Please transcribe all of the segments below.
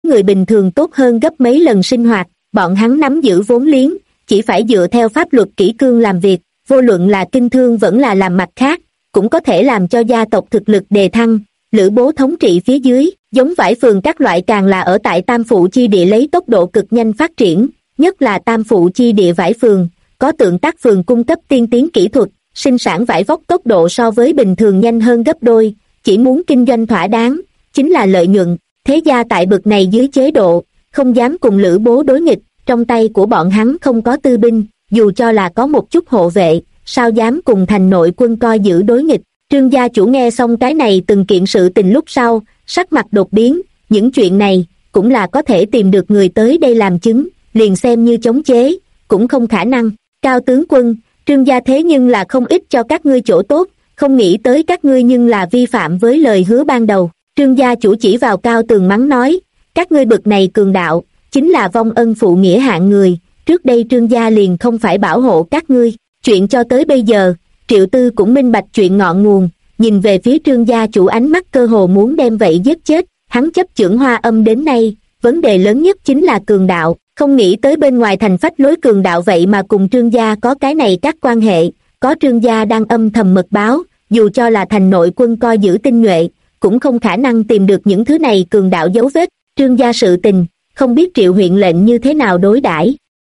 người bình thường tốt hơn gấp mấy lần sinh hoạt. Bọn hắn nắm giữ vốn liếng, chỉ phải dựa theo pháp luật kỷ cương làm việc, vô luận là kinh thương vẫn là làm mặt khác, cũng có thể làm cho gia tộc thực lực đề thăng. Lữ Bố thống trị phía dưới, giống vải phường các loại càng là ở tại Tam Phụ chi địa lấy tốc độ cực nhanh phát triển, nhất là Tam Phụ chi địa vải phường, có Tượng Tác phường cung cấp tiên tiến kỹ thuật, sinh sản vải vóc tốc độ so với bình thường nhanh hơn gấp đôi, chỉ muốn kinh doanh thỏa đáng, chính là lợi nhuận. Thế gia tại bực này dưới chế độ, không dám cùng Lữ Bố đối nghịch, trong tay của bọn hắn không có tư binh, dù cho là có một chút hộ vệ, sao dám cùng thành nội quân coi giữ đối nghịch. Trương gia chủ nghe xong cái này từng kiện sự tình lúc sau, sắc mặt đột biến, những chuyện này, cũng là có thể tìm được người tới đây làm chứng, liền xem như chống chế, cũng không khả năng. Cao tướng quân, Trương gia thế nhưng là không ít cho các ngươi chỗ tốt, không nghĩ tới các ngươi nhưng là vi phạm với lời hứa ban đầu. Trương gia chủ chỉ vào Cao Tường mắng nói, các ngươi bực này cường đạo, chính là vong ân phụ nghĩa hạng người, trước đây Trương gia liền không phải bảo hộ các ngươi. Chuyện cho tới bây giờ, Triệu Tư cũng minh bạch chuyện ngọn nguồn, nhìn về phía Trương gia chủ ánh mắt cơ hồ muốn đem vậy giết chết. Hắn chấp chưởng Hoa Âm đến nay, vấn đề lớn nhất chính là cường đạo, không nghĩ tới bên ngoài thành phách lối cường đạo vậy mà cùng Trương gia có cái này các quan hệ, có Trương gia đang âm thầm mật báo, dù cho là thành nội quân coi giữ tinh nhuệ, cũng không khả năng tìm được những thứ này cường đạo dấu vết. Trương gia sự tình, không biết Triệu huyện lệnh như thế nào đối đãi.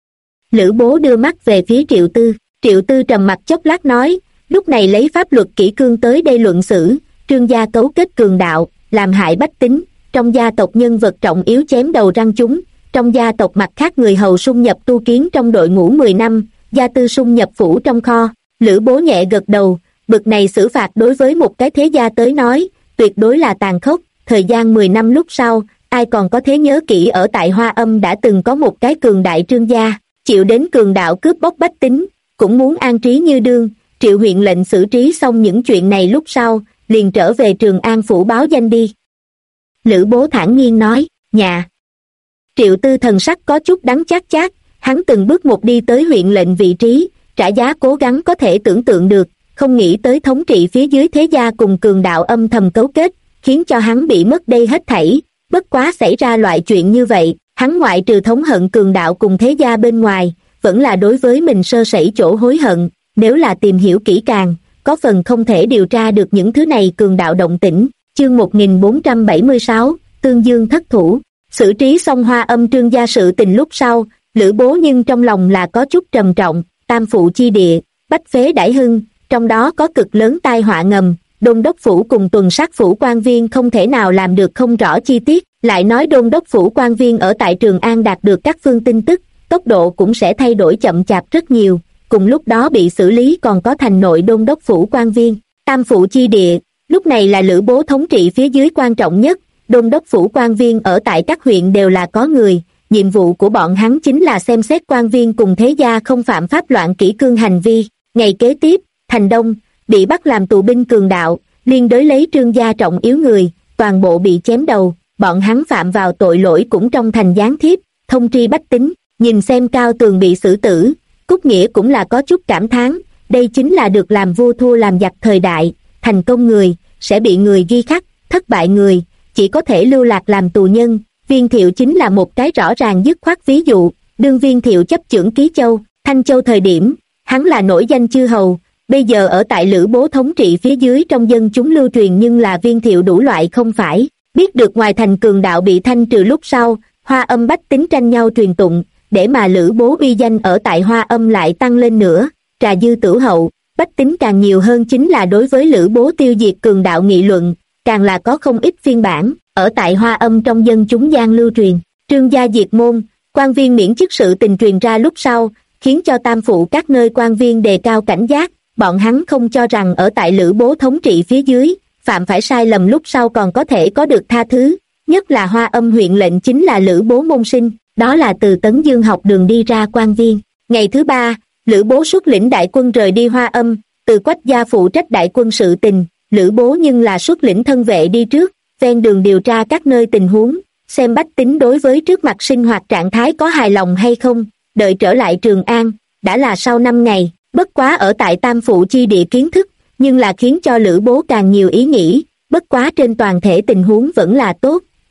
Lữ Bố đưa mắt về phía Triệu Tư, Triệu Tư trầm mặt chốc lát nói, lúc này lấy pháp luật kỷ cương tới đây luận xử, Trương gia cấu kết cường đạo, làm hại bách tính, trong gia tộc nhân vật trọng yếu chém đầu răng chúng, trong gia tộc mặt khác người hầu sung nhập tu kiến trong đội ngũ 10 năm, gia tư sung nhập phủ trong kho. Lữ Bố nhẹ gật đầu, bực này xử phạt đối với một cái thế gia tới nói, tuyệt đối là tàn khốc. Thời gian 10 năm lúc sau, ai còn có thế nhớ kỹ ở tại Hoa Âm đã từng có một cái cường đại Trương gia, chịu đến cường đạo cướp bóc bách tính, cũng muốn an trí như đương. Triệu huyện lệnh xử trí xong những chuyện này lúc sau, liền trở về Trường An phủ báo danh đi. Lữ Bố thản nhiên nói, nhà. Triệu Tư thần sắc có chút đắng chát chát, hắn từng bước một đi tới huyện lệnh vị trí, trả giá cố gắng có thể tưởng tượng được, không nghĩ tới thống trị phía dưới thế gia cùng cường đạo âm thầm cấu kết, khiến cho hắn bị mất đây hết thảy. Bất quá xảy ra loại chuyện như vậy, hắn ngoại trừ thống hận cường đạo cùng thế gia bên ngoài, vẫn là đối với mình sơ sẩy chỗ hối hận. Nếu là tìm hiểu kỹ càng, có phần không thể điều tra được những thứ này cường đạo động tĩnh. Chương 1476, Tương Dương thất thủ. Xử trí xong Hoa Âm Trương gia sự tình lúc sau, Lữ Bố nhưng trong lòng là có chút trầm trọng. Tam Phụ chi địa, bách phế đãi hưng, trong đó có cực lớn tai họa ngầm. Đôn đốc phủ cùng tuần sát phủ quan viên không thể nào làm được không rõ chi tiết, lại nói đôn đốc phủ quan viên ở tại Trường An đạt được các phương tin tức, tốc độ cũng sẽ thay đổi chậm chạp rất nhiều. Cùng lúc đó bị xử lý còn có thành nội đôn đốc phủ quan viên. Tam Phụ chi địa, lúc này là Lữ Bố thống trị phía dưới quan trọng nhất. Đôn đốc phủ quan viên ở tại các huyện đều là có người, nhiệm vụ của bọn hắn chính là xem xét quan viên cùng thế gia không phạm pháp loạn kỷ cương hành vi. Ngày kế tiếp, thành Đông bị bắt làm tù binh cường đạo, liên đới lấy Trương gia trọng yếu người, toàn bộ bị chém đầu. Bọn hắn phạm vào tội lỗi cũng trong thành gián thiếp, thông tri bách tính. Nhìn xem Cao Tường bị xử tử, Cúc Nghĩa cũng là có chút cảm thán, đây chính là được làm vua thua làm giặc thời đại, thành công người sẽ bị người ghi khắc, thất bại người chỉ có thể lưu lạc làm tù nhân. Viên Thiệu chính là một cái rõ ràng dứt khoát ví dụ. Đương Viên Thiệu chấp chưởng Ký Châu, Thanh Châu thời điểm, hắn là nổi danh chư hầu, bây giờ ở tại Lữ Bố thống trị phía dưới trong dân chúng lưu truyền nhưng là Viên Thiệu đủ loại không phải. Biết được ngoài thành cường đạo bị thanh trừ lúc sau, Hoa Âm bách tính tranh nhau truyền tụng, để mà Lữ Bố uy danh ở tại Hoa Âm lại tăng lên nữa. Trà dư tửu hậu, bách tính càng nhiều hơn chính là đối với Lữ Bố tiêu diệt cường đạo nghị luận, càng là có không ít phiên bản ở tại Hoa Âm trong dân chúng gian lưu truyền. Trương gia diệt môn, quan viên miễn chức sự tình truyền ra lúc sau, khiến cho Tam Phụ các nơi quan viên đề cao cảnh giác. Bọn hắn không cho rằng ở tại Lữ Bố thống trị phía dưới, phạm phải sai lầm lúc sau còn có thể có được tha thứ. Nhất là Hoa Âm huyện lệnh chính là Lữ Bố môn sinh, đó là từ Tấn Dương học đường đi ra quan viên. Ngày thứ ba, Lữ Bố xuất lĩnh đại quân rời đi Hoa Âm, từ Quách gia phụ trách đại quân sự tình, Lữ Bố nhưng là xuất lĩnh thân vệ đi trước, ven đường điều tra các nơi tình huống, xem bách tính đối với trước mặt sinh hoạt trạng thái có hài lòng hay không. Đợi trở lại Trường An, đã là sau 5 ngày, bất quá ở tại Tam Phụ chi địa kiến thức, nhưng là khiến cho Lữ Bố càng nhiều ý nghĩ, bất quá trên toàn thể tình huống vẫn là tốt.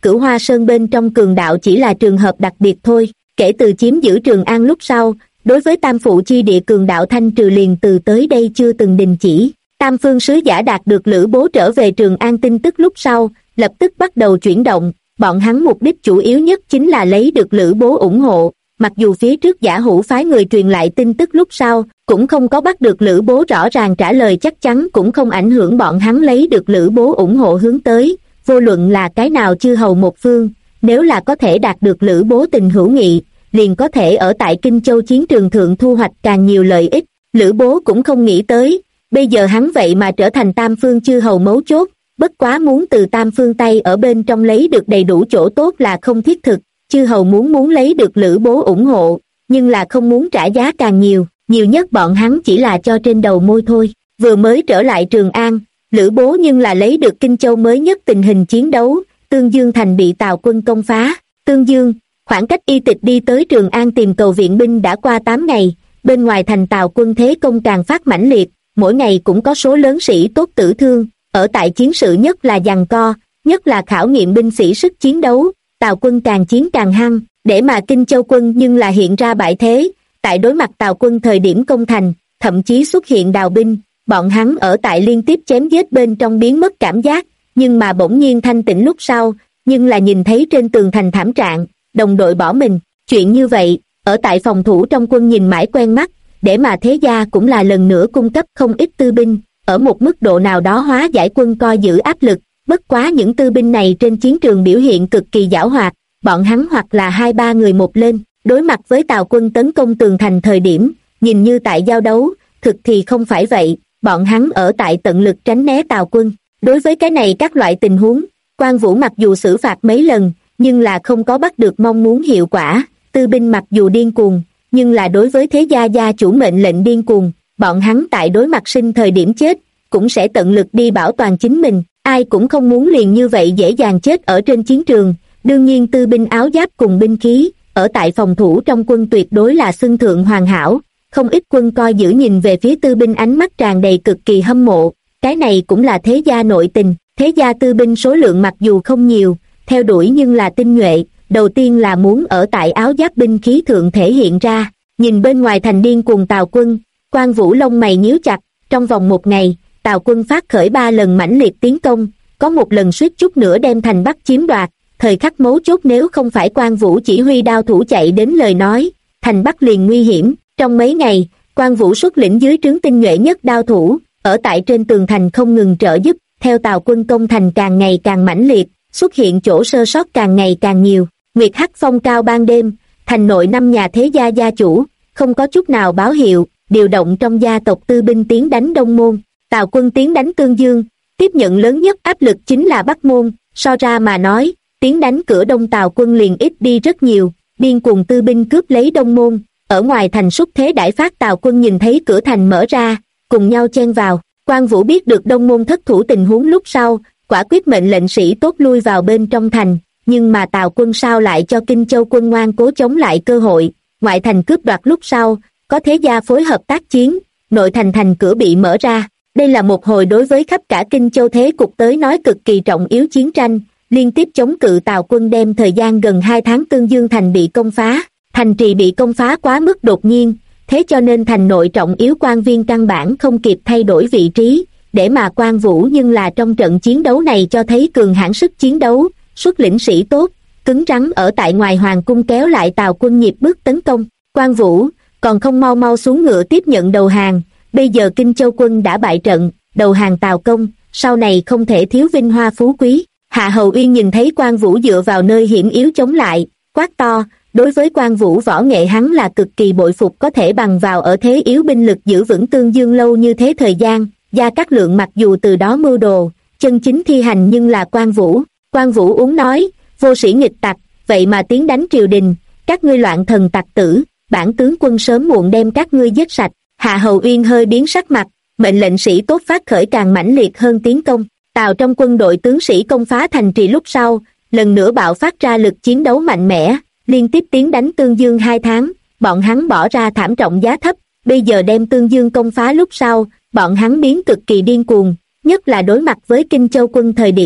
Cửu Hoa Sơn bên trong cường đạo chỉ là trường hợp đặc biệt thôi. Kể từ chiếm giữ Trường An lúc sau, đối với tam phụ chi địa cường đạo thanh trừ liền từ tới đây chưa từng đình chỉ. Tam phương sứ giả đạt được Lữ Bố trở về Trường An tin tức lúc sau, lập tức bắt đầu chuyển động. Bọn hắn mục đích chủ yếu nhất chính là lấy được Lữ Bố ủng hộ. Mặc dù phía trước Giả Hữu phái người truyền lại tin tức lúc sau, cũng không có bắt được Lữ Bố rõ ràng trả lời chắc chắn, cũng không ảnh hưởng bọn hắn lấy được Lữ Bố ủng hộ hướng tới. Vô luận là cái nào chư hầu một phương, nếu là có thể đạt được Lữ Bố tình hữu nghị, liền có thể ở tại Kinh Châu chiến trường thượng thu hoạch càng nhiều lợi ích. Lữ Bố cũng không nghĩ tới, bây giờ hắn vậy mà trở thành tam phương chư hầu mấu chốt, bất quá muốn từ tam phương tay ở bên trong lấy được đầy đủ chỗ tốt là không thiết thực. Chư hầu muốn lấy được Lữ Bố ủng hộ, nhưng là không muốn trả giá càng nhiều, nhiều nhất bọn hắn chỉ là cho trên đầu môi thôi. Vừa mới trở lại Trường An, Lữ Bố nhưng là lấy được Kinh Châu mới nhất tình hình chiến đấu. Tương Dương thành bị Tào quân công phá. Tương Dương, khoảng cách Y Tịch đi tới Trường An tìm cầu viện binh đã qua 8 ngày, bên ngoài thành Tào quân thế công càng phát mãnh liệt, mỗi ngày cũng có số lớn sĩ tốt tử thương. Ở tại chiến sự nhất là giằng co, nhất là khảo nghiệm binh sĩ sức chiến đấu, Tào quân càng chiến càng hăng, để mà Kinh Châu quân nhưng là hiện ra bại thế. Tại đối mặt Tào quân thời điểm công thành, thậm chí xuất hiện đào binh, bọn hắn ở tại liên tiếp chém giết bên trong biến mất cảm giác, nhưng mà bỗng nhiên thanh tĩnh lúc sau, nhưng là nhìn thấy trên tường thành thảm trạng, đồng đội bỏ mình. Chuyện như vậy, ở tại phòng thủ trong quân nhìn mãi quen mắt, để mà thế gia cũng là lần nữa cung cấp không ít tư binh, ở một mức độ nào đó hóa giải quân coi giữ áp lực. Bất quá những tư binh này trên chiến trường biểu hiện cực kỳ giảo hoạt, bọn hắn hoặc là 2-3 người một lên, đối mặt với Tào quân tấn công tường thành thời điểm, nhìn như tại giao đấu, thực thì không phải vậy, bọn hắn ở tại tận lực tránh né Tào quân. Đối với cái này các loại tình huống, Quan Vũ mặc dù xử phạt mấy lần, nhưng là không có bắt được mong muốn hiệu quả. Tư binh mặc dù điên cuồng, nhưng là đối với thế gia gia chủ mệnh lệnh điên cuồng, bọn hắn tại đối mặt sinh thời điểm chết, cũng sẽ tận lực đi bảo toàn chính mình. Ai cũng không muốn liền như vậy dễ dàng chết ở trên chiến trường. Đương nhiên tư binh áo giáp cùng binh khí, ở tại phòng thủ trong quân tuyệt đối là xưng thượng hoàn hảo. Không ít quân coi giữ nhìn về phía tư binh ánh mắt tràn đầy cực kỳ hâm mộ. Cái này cũng là thế gia nội tình. Thế gia tư binh số lượng mặc dù không nhiều, theo đuổi nhưng là tinh nhuệ. Đầu tiên là muốn ở tại áo giáp binh khí thượng thể hiện ra. Nhìn bên ngoài thành điên cuồng Tào quân, Quan Vũ lông mày nhíu chặt. Trong vòng một ngày, Tào quân phát khởi 3 lần mãnh liệt tiến công, có một lần suýt chút nữa đem thành Bắc chiếm đoạt. Thời khắc mấu chốt nếu không phải Quan Vũ chỉ huy đao thủ chạy đến lời nói, thành Bắc liền nguy hiểm. Trong mấy ngày, Quan Vũ xuất lĩnh dưới trướng tinh nhuệ nhất đao thủ, ở tại trên tường thành không ngừng trợ giúp, theo Tào quân công thành càng ngày càng mãnh liệt, xuất hiện chỗ sơ sót càng ngày càng nhiều. Nguyệt hắc phong cao ban đêm, thành nội 5 nhà thế gia gia chủ, không có chút nào báo hiệu, điều động trong gia tộc tư binh tiến đánh Đông Môn. Tào quân tiến đánh Tương Dương, tiếp nhận lớn nhất áp lực chính là Bắc Môn, so ra mà nói, tiến đánh cửa Đông Tào quân liền ít đi rất nhiều, điên cuồng tư binh cướp lấy Đông Môn. Ở ngoài thành xúc thế đãi phát Tào quân nhìn thấy cửa thành mở ra, cùng nhau chen vào. Quan Vũ biết được Đông Môn thất thủ tình huống lúc sau, quả quyết mệnh lệnh sĩ tốt lui vào bên trong thành, nhưng mà Tào quân sao lại cho Kinh Châu quân ngoan cố chống lại cơ hội. Ngoại thành cướp đoạt lúc sau, có thế gia phối hợp tác chiến, nội thành thành cửa bị mở ra. Đây là một hồi đối với khắp cả Kinh Châu thế cục tới nói cực kỳ trọng yếu chiến tranh, liên tiếp chống cự Tào quân đem thời gian gần 2 tháng Tương Dương thành bị công phá. Thành trì bị công phá quá mức đột nhiên, thế cho nên thành nội trọng yếu quan viên căn bản không kịp thay đổi vị trí, để mà Quan Vũ nhưng là trong trận chiến đấu này cho thấy cường hãn sức chiến đấu, xuất lĩnh sĩ tốt, cứng rắn ở tại ngoài hoàng cung kéo lại Tào quân nhịp bước tấn công. Quan Vũ, còn không mau mau xuống ngựa tiếp nhận đầu hàng, bây giờ Kinh Châu quân đã bại trận, đầu hàng Tào công, sau này không thể thiếu vinh hoa phú quý. Hạ Hầu Uyên nhìn thấy Quan Vũ dựa vào nơi hiểm yếu chống lại, quát to. Đối với Quan Vũ võ nghệ hắn là cực kỳ bội phục, có thể bằng vào ở thế yếu binh lực giữ vững Tương Dương lâu như thế thời gian. Gia Cát Lượng mặc dù từ đó mưu đồ, chân chính thi hành nhưng là Quan Vũ. Quan Vũ uống nói, vô sĩ nghịch tặc, vậy mà tiến đánh triều đình, các ngươi loạn thần tặc tử, bản tướng quân sớm muộn đem các ngươi giết sạch. Hạ Hầu Uyên hơi biến sắc mặt, mệnh lệnh sĩ tốt phát khởi càng mãnh liệt hơn tiến công. Tào trong quân đội tướng sĩ công phá thành trì lúc sau, lần nữa bạo phát ra lực chiến đấu mạnh mẽ, liên tiếp tiến đánh Tương Dương 2 tháng, bọn hắn bỏ ra thảm trọng giá thấp, bây giờ đem Tương Dương công phá lúc sau, bọn hắn biến cực kỳ điên cuồng, nhất là đối mặt với Kinh Châu quân thời điểm,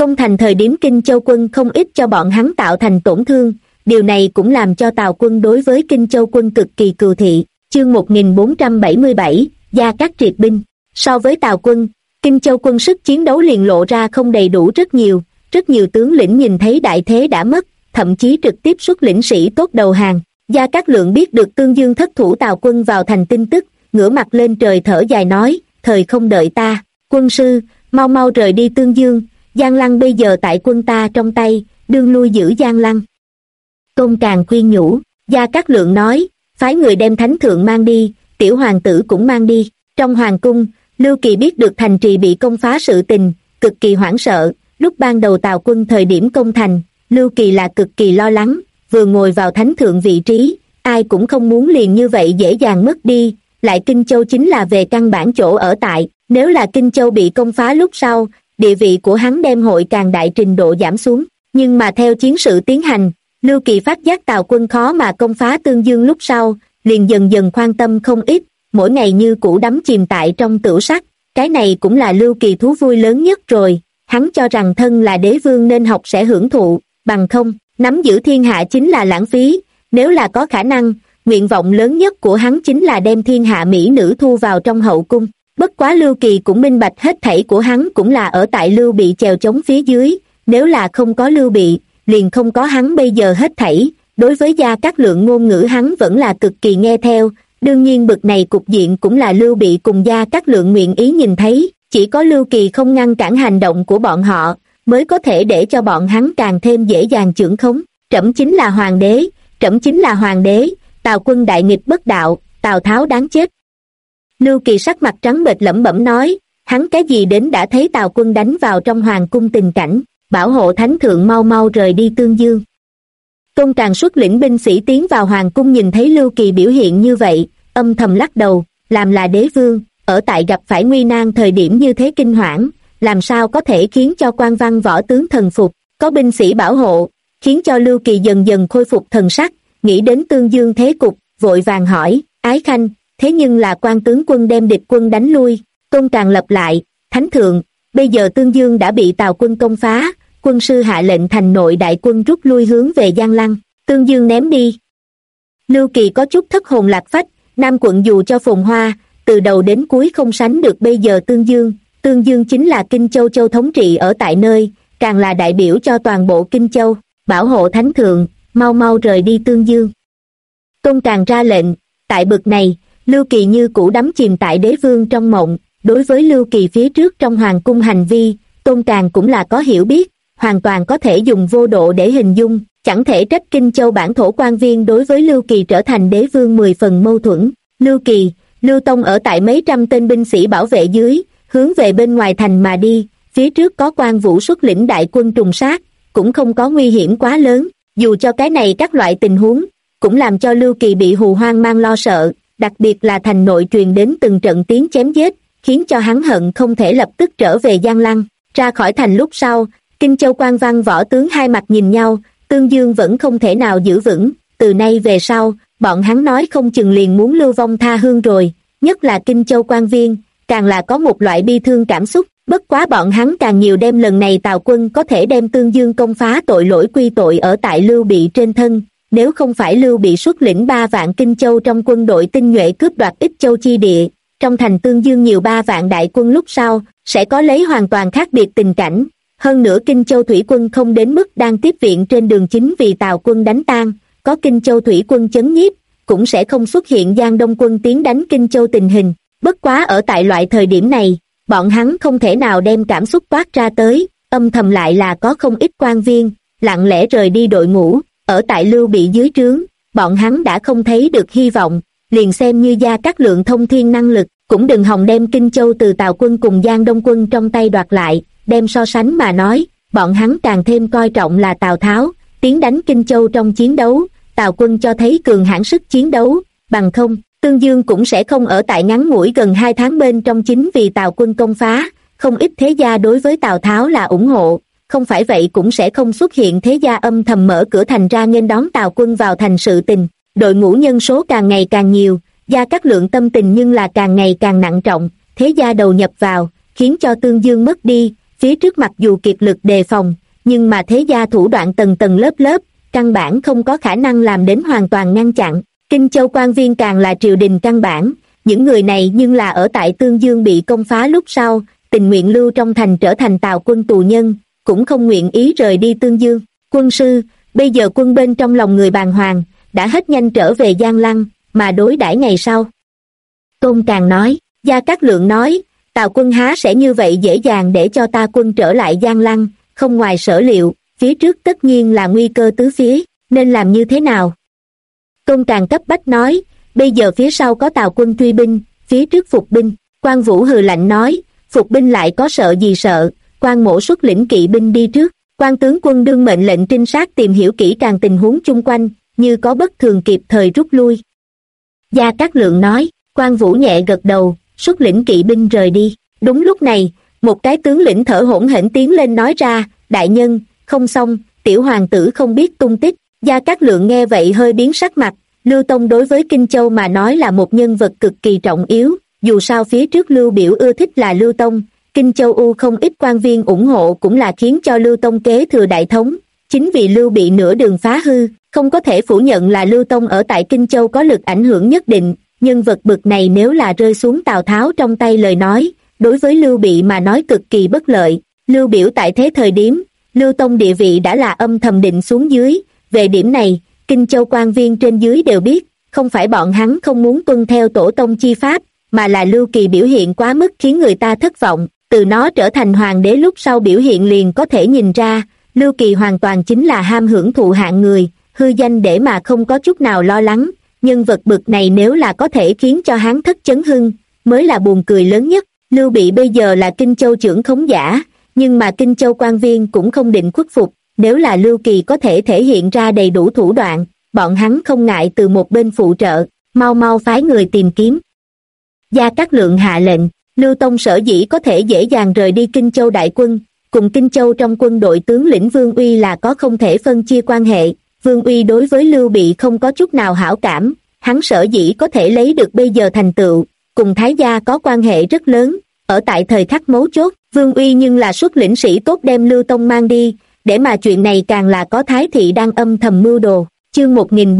Công thành thời điểm Kinh Châu quân không ít cho bọn hắn tạo thành tổn thương, điều này cũng làm cho Tào quân đối với Kinh Châu quân cực kỳ cừu thị. Chương 1477, Gia Cát triệt binh. So với Tào quân, Kinh Châu quân sức chiến đấu liền lộ ra không đầy đủ rất nhiều tướng lĩnh nhìn thấy đại thế đã mất, thậm chí trực tiếp xuất lĩnh sĩ tốt đầu hàng. Gia Cát Lượng biết được Tương Dương thất thủ Tào quân vào thành tin tức, ngửa mặt lên trời thở dài nói, thời không đợi ta, quân sư, mau mau rời đi Tương Dương, Giang Lăng bây giờ tại quân ta trong tay, đương lui giữ Giang Lăng. Tôn Càn khuyên nhủ, Gia Cát Lượng nói, phái người đem thánh thượng mang đi, tiểu hoàng tử cũng mang đi. Trong hoàng cung, Lưu Kỳ biết được thành trì bị công phá sự tình, cực kỳ hoảng sợ. Lúc ban đầu Tào quân thời điểm công thành, Lưu Kỳ là cực kỳ lo lắng, vừa ngồi vào thánh thượng vị trí, ai cũng không muốn liền như vậy dễ dàng mất đi, lại Kinh Châu chính là về căn bản chỗ ở tại, nếu là Kinh Châu bị công phá lúc sau, địa vị của hắn đem hội càng đại trình độ giảm xuống. Nhưng mà theo chiến sự tiến hành, Lưu Kỳ phát giác Tào quân khó mà công phá Tương Dương lúc sau, liền dần dần khoan tâm không ít, mỗi ngày như cũ đắm chìm tại trong tửu sắc, cái này cũng là Lưu Kỳ thú vui lớn nhất rồi. Hắn cho rằng thân là đế vương nên học sẽ hưởng thụ, bằng không, nắm giữ thiên hạ chính là lãng phí, nếu là có khả năng, nguyện vọng lớn nhất của hắn chính là đem thiên hạ mỹ nữ thu vào trong hậu cung. Bất quá Lưu Kỳ cũng minh bạch hết thảy của hắn cũng là ở tại Lưu Bị chèo chống phía dưới, nếu là không có Lưu Bị, liền không có hắn bây giờ hết thảy. Đối với Gia Cát Lượng ngôn ngữ hắn vẫn là cực kỳ nghe theo, đương nhiên bực này cục diện cũng là Lưu Bị cùng Gia Cát Lượng nguyện ý nhìn thấy, chỉ có Lưu Kỳ không ngăn cản hành động của bọn họ, mới có thể để cho bọn hắn càng thêm dễ dàng chưởng khống. Trẫm chính là hoàng đế, trẫm chính là hoàng đế, Tào quân đại nghịch bất đạo, Tào Tháo đáng chết. Lưu Kỳ sắc mặt trắng bệch lẩm bẩm nói, hắn cái gì đến đã thấy Tào quân đánh vào trong hoàng cung tình cảnh, bảo hộ thánh thượng mau mau rời đi Tương Dương. Tôn Càn xuất lĩnh binh sĩ tiến vào hoàng cung nhìn thấy Lưu Kỳ biểu hiện như vậy, âm thầm lắc đầu, làm là đế vương, ở tại gặp phải nguy nan thời điểm như thế kinh hoảng, làm sao có thể khiến cho quan văn võ tướng thần phục, có binh sĩ bảo hộ, khiến cho Lưu Kỳ dần dần khôi phục thần sắc, nghĩ đến Tương Dương thế cục, vội vàng hỏi, Ái Khanh, thế nhưng là quan tướng quân đem địch quân đánh lui. Tôn Càn lập lại, thánh thượng, bây giờ Tương Dương đã bị Tào quân công phá, quân sư hạ lệnh thành nội đại quân rút lui hướng về Giang Lăng, Tương Dương ném đi. Lưu Kỳ có chút thất hồn lạc phách, Nam quận dù cho phồn hoa, từ đầu đến cuối không sánh được bây giờ Tương Dương chính là Kinh Châu châu thống trị ở tại nơi, càng là đại biểu cho toàn bộ Kinh Châu, bảo hộ thánh thượng, mau mau rời đi Tương Dương. Tôn Càn ra lệnh, tại bực này, Lưu Kỳ như cũ đắm chìm tại đế vương trong mộng, đối với Lưu Kỳ phía trước trong hoàng cung hành vi, Tôn Càn cũng là có hiểu biết, hoàn toàn có thể dùng vô độ để hình dung, chẳng thể trách Kinh Châu bản thổ quan viên đối với Lưu Kỳ trở thành đế vương 10 phần mâu thuẫn. Lưu Kỳ, Lưu Tông ở tại mấy trăm tên binh sĩ bảo vệ dưới, hướng về bên ngoài thành mà đi, phía trước có Quan Vũ xuất lĩnh đại quân trùng sát, cũng không có nguy hiểm quá lớn, dù cho cái này các loại tình huống, cũng làm cho Lưu Kỳ bị hù hoang mang lo sợ, đặc biệt là thành nội truyền đến từng trận tiếng chém giết, khiến cho hắn hận không thể lập tức trở về Giang Lăng. Ra khỏi thành lúc sau, Kinh Châu quan văn võ tướng hai mặt nhìn nhau, Tương Dương vẫn không thể nào giữ vững, từ nay về sau, bọn hắn nói không chừng liền muốn lưu vong tha hương rồi, nhất là Kinh Châu quan viên, càng là có một loại bi thương cảm xúc, bất quá bọn hắn càng nhiều đem lần này Tào quân có thể đem Tương Dương công phá tội lỗi quy tội ở tại Lưu Bị trên thân, nếu không phải Lưu Bị xuất lĩnh 3 vạn Kinh Châu trong quân đội tinh nhuệ cướp đoạt Ích Châu chi địa, trong thành Tương Dương nhiều 3 vạn đại quân lúc sau, sẽ có lấy hoàn toàn khác biệt tình cảnh. Hơn nữa Kinh Châu thủy quân không đến mức đang tiếp viện trên đường chính vì Tào quân đánh tan, có Kinh Châu thủy quân chấn nhiếp, cũng sẽ không xuất hiện Giang Đông quân tiến đánh Kinh Châu tình hình. Bất quá ở tại loại thời điểm này, bọn hắn không thể nào đem cảm xúc toát ra tới, âm thầm lại là có không ít quan viên, lặng lẽ rời đi đội ngũ, ở tại Lưu Bị dưới trướng, bọn hắn đã không thấy được hy vọng, liền xem như Gia Cát Lượng thông thiên năng lực, cũng đừng hòng đem Kinh Châu từ Tào quân cùng Giang Đông quân trong tay đoạt lại, đem so sánh mà nói, bọn hắn càng thêm coi trọng là Tào Tháo, tiến đánh Kinh Châu trong chiến đấu, Tào quân cho thấy cường hãn sức chiến đấu, bằng không, Tương Dương cũng sẽ không ở tại ngắn ngủi gần 2 tháng bên trong chính vì Tào quân công phá, không ít thế gia đối với Tào Tháo là ủng hộ, không phải vậy cũng sẽ không xuất hiện thế gia âm thầm mở cửa thành ra nghênh đón Tào quân vào thành sự tình, đội ngũ nhân số càng ngày càng nhiều, Gia Cát Lượng tâm tình nhưng là càng ngày càng nặng trọng, thế gia đầu nhập vào, khiến cho Tương Dương mất đi, phía trước mặc dù kiệt lực đề phòng, nhưng mà thế gia thủ đoạn tầng tầng lớp lớp, căn bản không có khả năng làm đến hoàn toàn ngăn chặn. Kinh Châu quan viên càng là triều đình căn bản, những người này nhưng là ở tại Tương Dương bị công phá lúc sau, tình nguyện lưu trong thành trở thành Tào quân tù nhân, cũng không nguyện ý rời đi Tương Dương. Quân sư, bây giờ quân bên trong lòng người bàng hoàng, đã hết nhanh trở về Giang Lăng, mà đối đãi ngày sau. Tôn Càng nói, Gia Cát Lượng nói, Tào quân há sẽ như vậy dễ dàng để cho ta quân trở lại Giang Lăng, không ngoài sở liệu, phía trước tất nhiên là nguy cơ tứ phía, nên làm như thế nào? Tôn Càng cấp bách nói, bây giờ phía sau có Tào quân truy binh, phía trước phục binh. Quan Vũ hừ lạnh nói, phục binh lại có sợ gì sợ, Quan mỗ xuất lĩnh kỵ binh đi trước. Quan tướng quân đương mệnh lệnh trinh sát tìm hiểu kỹ càng tình huống chung quanh, như có bất thường kịp thời rút lui. Gia Cát Lượng nói, Quan Vũ nhẹ gật đầu, xuất lĩnh kỵ binh rời đi. Đúng lúc này, một cái tướng lĩnh thở hổn hển tiến lên nói ra, đại nhân, không xong, tiểu hoàng tử không biết tung tích. Gia Cát Lượng nghe vậy hơi biến sắc mặt, Lưu Tông đối với Kinh Châu mà nói là một nhân vật cực kỳ trọng yếu, dù sao phía trước Lưu Biểu ưa thích là Lưu Tông, Kinh Châu U không ít quan viên ủng hộ cũng là khiến cho Lưu Tông kế thừa đại thống, chính vì Lưu bị nửa đường phá hư, không có thể phủ nhận là Lưu Tông ở tại Kinh Châu có lực ảnh hưởng nhất định, nhân vật bực này nếu là rơi xuống Tào Tháo trong tay lời nói, đối với Lưu bị mà nói cực kỳ bất lợi. Lưu Biểu tại thế thời điểm, Lưu Tông địa vị đã là âm thầm định xuống dưới, về điểm này, Kinh Châu quan viên trên dưới đều biết, không phải bọn hắn không muốn tuân theo tổ tông chi pháp, mà là Lưu Kỳ biểu hiện quá mức khiến người ta thất vọng, từ nó trở thành hoàng đế lúc sau biểu hiện liền có thể nhìn ra, Lưu Kỳ hoàn toàn chính là ham hưởng thụ hạng người, hư danh để mà không có chút nào lo lắng, nhân vật bực này nếu là có thể khiến cho hắn thất chấn hưng, mới là buồn cười lớn nhất. Lưu Bị bây giờ là Kinh Châu trưởng khống giả, nhưng mà Kinh Châu quan viên cũng không định khuất phục, nếu là Lưu Kỳ có thể thể hiện ra đầy đủ thủ đoạn, bọn hắn không ngại từ một bên phụ trợ, mau mau phái người tìm kiếm. Gia Cát Lượng hạ lệnh, Lưu Tông sở dĩ có thể dễ dàng rời đi Kinh Châu đại quân, cùng Kinh Châu trong quân đội tướng lĩnh Vương Uy là có không thể phân chia quan hệ. Vương Uy đối với Lưu Bị không có chút nào hảo cảm, hắn sở dĩ có thể lấy được bây giờ thành tựu, cùng Thái gia có quan hệ rất lớn, ở tại thời khắc mấu chốt, Vương Uy nhưng là xuất lĩnh sĩ tốt đem Lưu Tông mang đi, để mà chuyện này càng là có Thái thị đang âm thầm mưu đồ. Chương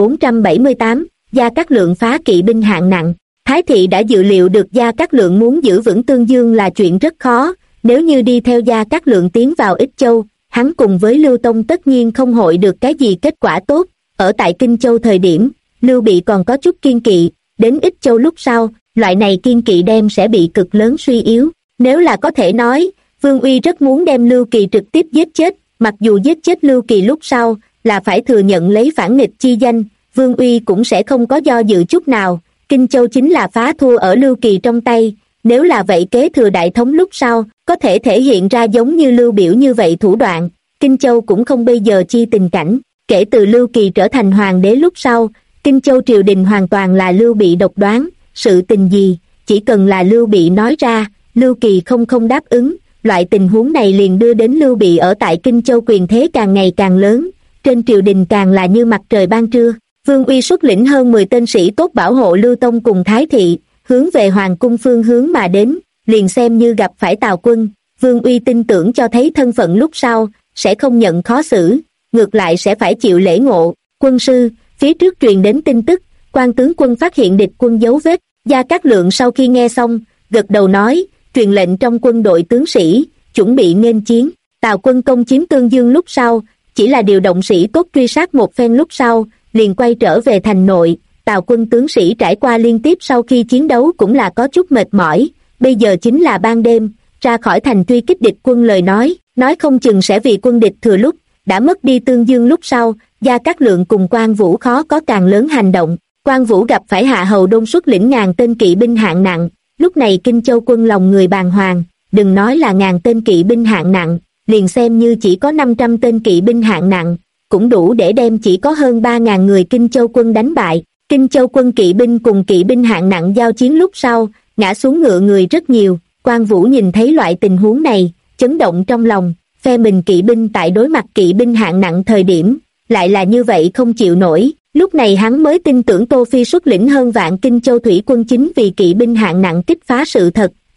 1478, Gia Cát Lượng phá kỵ binh hạng nặng. Thái thị đã dự liệu được Gia Cát Lượng muốn giữ vững Tương Dương là chuyện rất khó, nếu như đi theo Gia Cát Lượng tiến vào Ích Châu, hắn cùng với Lưu Tông tất nhiên không hội được cái gì kết quả tốt. Ở tại Kinh Châu thời điểm, Lưu Bị còn có chút kiên kỵ, đến Ích Châu lúc sau, loại này kiên kỵ đem sẽ bị cực lớn suy yếu. Nếu là có thể nói, Vương Uy rất muốn đem Lưu Kỳ trực tiếp giết chết, mặc dù giết chết Lưu Kỳ lúc sau, là phải thừa nhận lấy phản nghịch chi danh, Vương Uy cũng sẽ không có do dự chút nào. Kinh Châu chính là phá thua ở Lưu Kỳ trong tay, nếu là vậy kế thừa đại thống lúc sau, có thể thể hiện ra giống như Lưu Biểu như vậy thủ đoạn, Kinh Châu cũng không bây giờ chi tình cảnh. Kể từ Lưu Kỳ trở thành hoàng đế lúc sau, Kinh Châu triều đình hoàn toàn là Lưu Bị độc đoán, sự tình gì, chỉ cần là Lưu Bị nói ra, Lưu Kỳ không đáp ứng, loại tình huống này liền đưa đến Lưu Bị ở tại Kinh Châu quyền thế càng ngày càng lớn, trên triều đình càng là như mặt trời ban trưa. Vương Uy xuất lĩnh hơn 10 tên sĩ tốt bảo hộ Lưu Tông cùng Thái thị, hướng về hoàng cung phương hướng mà đến, liền xem như gặp phải Tào quân, Vương Uy tin tưởng cho thấy thân phận lúc sau, sẽ không nhận khó xử, ngược lại sẽ phải chịu lễ ngộ. Quân sư, phía trước truyền đến tin tức, Quan tướng quân phát hiện địch quân dấu vết. Gia Cát Lượng sau khi nghe xong, gật đầu nói, truyền lệnh trong quân đội tướng sĩ, chuẩn bị nghênh chiến. Tào quân công chiếm Tương Dương lúc sau, chỉ là điều động sĩ tốt truy sát một phen lúc sau, liền quay trở về thành nội. Tào quân tướng sĩ trải qua liên tiếp sau khi chiến đấu cũng là có chút mệt mỏi, bây giờ chính là ban đêm, ra khỏi thành truy kích địch quân lời nói không chừng sẽ vì quân địch thừa lúc, đã mất đi Tương Dương lúc sau, Gia Cát Lượng cùng Quan Vũ khó có càng lớn hành động. Quan Vũ gặp phải Hạ Hầu Đôn xuất lĩnh ngàn tên kỵ binh hạng nặng, lúc này Kinh Châu quân lòng người bàng hoàng, đừng nói là ngàn tên kỵ binh hạng nặng, liền xem như chỉ có 500 tên kỵ binh hạng nặng, cũng đủ để đem chỉ có hơn 3.000 người Kinh Châu quân đánh bại. Kinh Châu quân kỵ binh cùng kỵ binh hạng nặng giao chiến lúc sau, ngã xuống ngựa người rất nhiều. Quan Vũ nhìn thấy loại tình huống này, chấn động trong lòng, phe mình kỵ binh tại đối mặt kỵ binh hạng nặng thời điểm, lại là như vậy không chịu nổi. Lúc này hắn mới tin tưởng Tô Phi xuất lĩnh hơn vạn Kinh Châu thủy quân chính vì kỵ binh hạng nặng kích phá sự thật,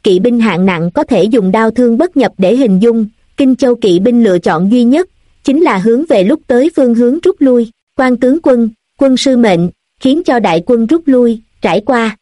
kỵ binh hạng nặng có thể dùng đao thương bất nhập để hình dung. Kinh Châu kỵ binh lựa chọn duy nhất chính là hướng về lúc tới phương hướng rút lui. Quan tướng quân, quân sư mệnh, khiến cho đại quân rút lui. Trải qua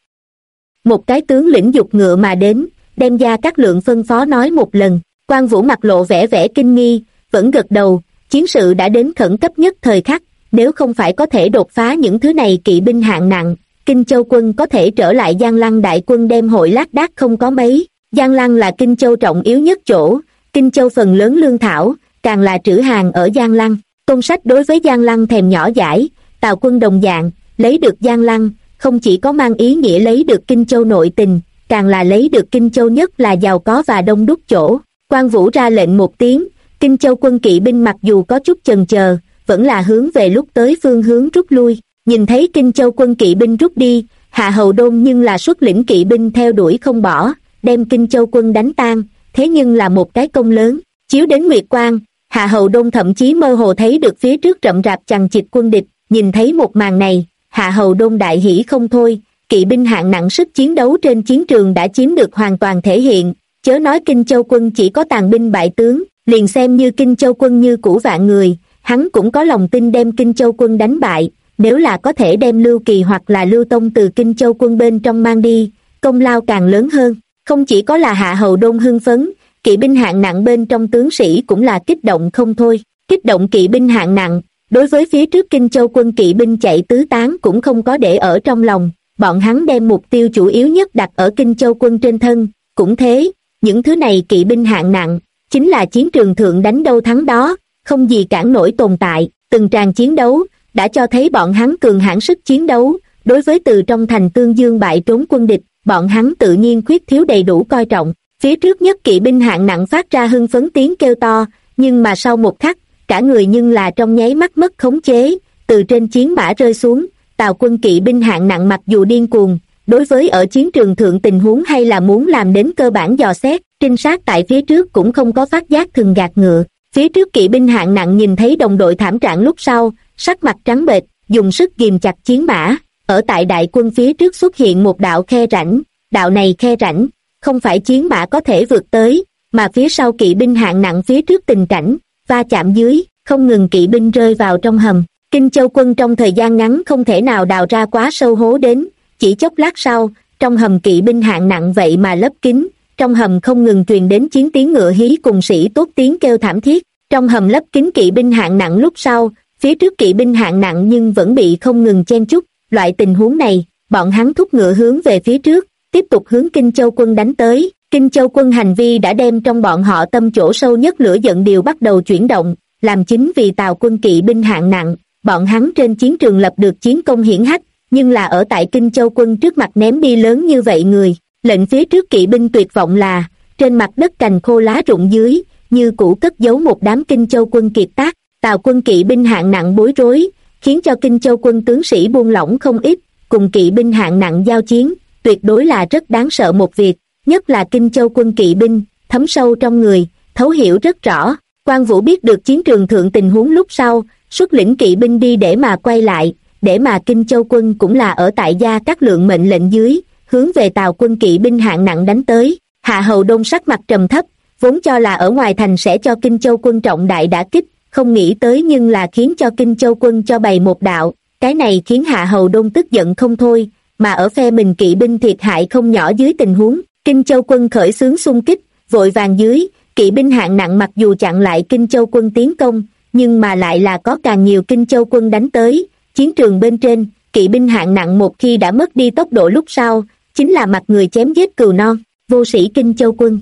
một cái tướng lĩnh dục ngựa mà đến, đem Gia Cát Lượng phân phó nói một lần. Quan Vũ mặt lộ vẻ kinh nghi, vẫn gật đầu. Chiến sự đã đến khẩn cấp nhất thời khắc, nếu không phải có thể đột phá những thứ này kỵ binh hạng nặng, Kinh Châu quân có thể trở lại Giang Lăng đại quân đem hội lác đác không có mấy. Giang Lăng là Kinh Châu trọng yếu nhất chỗ, Kinh Châu phần lớn lương thảo, càng là trữ hàng ở Giang Lăng. Tôn Sách đối với Giang Lăng thèm nhỏ dãi, Tào quân đồng dạng, lấy được Giang Lăng, không chỉ có mang ý nghĩa lấy được Kinh Châu nội tình, càng là lấy được Kinh Châu nhất là giàu có và đông đúc chỗ. Quan Vũ ra lệnh một tiếng, Kinh Châu quân kỵ binh mặc dù có chút chần chờ, vẫn là hướng về lúc tới phương hướng rút lui. Nhìn thấy Kinh Châu quân kỵ binh rút đi, Hạ Hầu Đôn nhưng là xuất lĩnh kỵ binh theo đuổi không bỏ, đem Kinh Châu quân đánh tan, thế nhưng là một cái công lớn. Chiếu đến Nguyệt Quang, Hạ Hầu Đôn thậm chí mơ hồ thấy được phía trước rậm rạp chằng chịt quân địch. Nhìn thấy một màn này, Hạ Hầu Đôn đại hỉ không thôi. Kỵ binh hạng nặng sức chiến đấu trên chiến trường đã chiếm được hoàn toàn thể hiện, chớ nói Kinh Châu quân chỉ có tàn binh bại tướng, liền xem như Kinh Châu quân như cũ vạn người, hắn cũng có lòng tin đem Kinh Châu quân đánh bại. Nếu là có thể đem Lưu Kỳ hoặc là Lưu Tông từ Kinh Châu quân bên trong mang đi, công lao càng lớn hơn. Không chỉ có là Hạ Hầu Đôn hưng phấn, kỵ binh hạng nặng bên trong tướng sĩ cũng là kích động không thôi. Kích động kỵ binh hạng nặng, đối với phía trước Kinh Châu quân kỵ binh chạy tứ tán cũng không có để ở trong lòng, bọn hắn đem mục tiêu chủ yếu nhất đặt ở Kinh Châu quân trên thân. Cũng thế, những thứ này kỵ binh hạng nặng, chính là chiến trường thượng đánh đâu thắng đó, không gì cản nổi tồn tại. Từng tràng chiến đấu đã cho thấy bọn hắn cường hãn sức chiến đấu. Đối với từ trong thành Tương Dương bại trốn quân địch, bọn hắn tự nhiên khuyết thiếu đầy đủ coi trọng. Phía trước nhất kỵ binh hạng nặng phát ra hưng phấn tiếng kêu to, nhưng mà sau một khắc, cả người nhưng là trong nháy mắt mất khống chế, từ trên chiến mã rơi xuống. Tào quân kỵ binh hạng nặng mặc dù điên cuồng, đối với ở chiến trường thượng tình huống hay là muốn làm đến cơ bản dò xét, trinh sát tại phía trước cũng không có phát giác thường gạt ngựa. Phía trước kỵ binh hạng nặng nhìn thấy đồng đội thảm trạng lúc sau, sắc mặt trắng bệch, dùng sức ghìm chặt chiến mã. Ở tại đại quân phía trước xuất hiện một đạo khe rãnh, đạo này khe rãnh không phải chiến mã có thể vượt tới, mà phía sau kỵ binh hạng nặng phía trước tình cảnh va chạm dưới, không ngừng kỵ binh rơi vào trong hầm. Kinh Châu quân trong thời gian ngắn không thể nào đào ra quá sâu hố đến, chỉ chốc lát sau, trong hầm kỵ binh hạng nặng vậy mà lấp kín, trong hầm không ngừng truyền đến chiến tiếng ngựa hí cùng sĩ tốt tiếng kêu thảm thiết. Trong hầm lấp kín kỵ binh hạng nặng lúc sau, phía trước kỵ binh hạng nặng nhưng vẫn bị không ngừng chen chúc. Loại tình huống này, bọn hắn thúc ngựa hướng về phía trước, tiếp tục hướng Kinh Châu quân đánh tới. Kinh Châu quân hành vi đã đem trong bọn họ tâm chỗ sâu nhất lửa giận đều bắt đầu chuyển động, làm chính vì Tào quân kỵ binh hạng nặng, bọn hắn trên chiến trường lập được chiến công hiển hách, nhưng là ở tại Kinh Châu quân trước mặt ném đi lớn như vậy người. Lệnh phía trước kỵ binh tuyệt vọng là, trên mặt đất cành khô lá rụng dưới, như cũ cất giấu một đám Kinh Châu quân kiệt tác. Tào quân kỵ binh hạng nặng bối rối, khiến cho Kinh Châu quân tướng sĩ buông lỏng không ít, cùng kỵ binh hạng nặng giao chiến, tuyệt đối là rất đáng sợ một việc, nhất là Kinh Châu quân kỵ binh, thấm sâu trong người, thấu hiểu rất rõ. Quan Vũ biết được chiến trường thượng tình huống lúc sau, xuất lĩnh kỵ binh đi để mà quay lại, để mà Kinh Châu quân cũng là ở tại Gia Cát Lượng mệnh lệnh dưới, hướng về Tào quân kỵ binh hạng nặng đánh tới. Hạ Hầu Đôn sắc mặt trầm thấp, vốn cho là ở ngoài thành sẽ cho Kinh Châu quân trọng đại đả kích, không nghĩ tới nhưng là khiến cho Kinh Châu quân cho bày một đạo, cái này khiến Hạ Hầu Đôn tức giận không thôi, mà ở phe mình kỵ binh thiệt hại không nhỏ dưới tình huống, Kinh Châu quân khởi xướng xung kích, vội vàng dưới, kỵ binh hạng nặng mặc dù chặn lại Kinh Châu quân tiến công, nhưng mà lại là có càng nhiều Kinh Châu quân đánh tới. Chiến trường bên trên, kỵ binh hạng nặng một khi đã mất đi tốc độ lúc sau, chính là mặt người chém giết cừu non, vô sĩ Kinh Châu quân.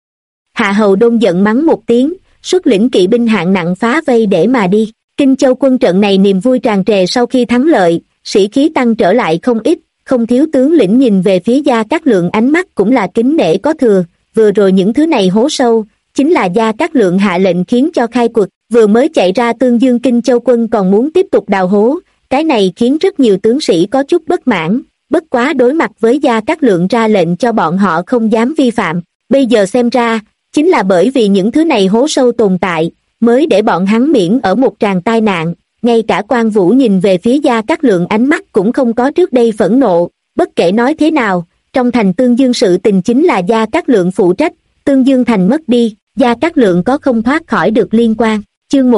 Hạ Hầu Đôn giận mắng một tiếng, xuất lĩnh kỵ binh hạng nặng phá vây để mà đi. Kinh Châu quân trận này niềm vui tràn trề sau khi thắng lợi, sĩ khí tăng trở lại không ít, không thiếu tướng lĩnh nhìn về phía Gia Cát Lượng ánh mắt cũng là kính nể có thừa. Vừa rồi những thứ này hố sâu, chính là Gia Cát Lượng hạ lệnh khiến cho khai quật, vừa mới chạy ra Tương Dương Kinh Châu quân còn muốn tiếp tục đào hố, cái này khiến rất nhiều tướng sĩ có chút bất mãn, bất quá đối mặt với Gia Cát Lượng ra lệnh cho bọn họ không dám vi phạm, bây giờ xem ra, chính là bởi vì những thứ này hố sâu tồn tại, mới để bọn hắn miễn ở một tràng tai nạn. Ngay cả Quan Vũ nhìn về phía Gia Cát Lượng ánh mắt cũng không có trước đây phẫn nộ, bất kể nói thế nào, trong thành Tương Dương sự tình chính là Gia Cát Lượng phụ trách, Tương Dương thành mất đi, Gia Cát Lượng có không thoát khỏi được liên quan. Chương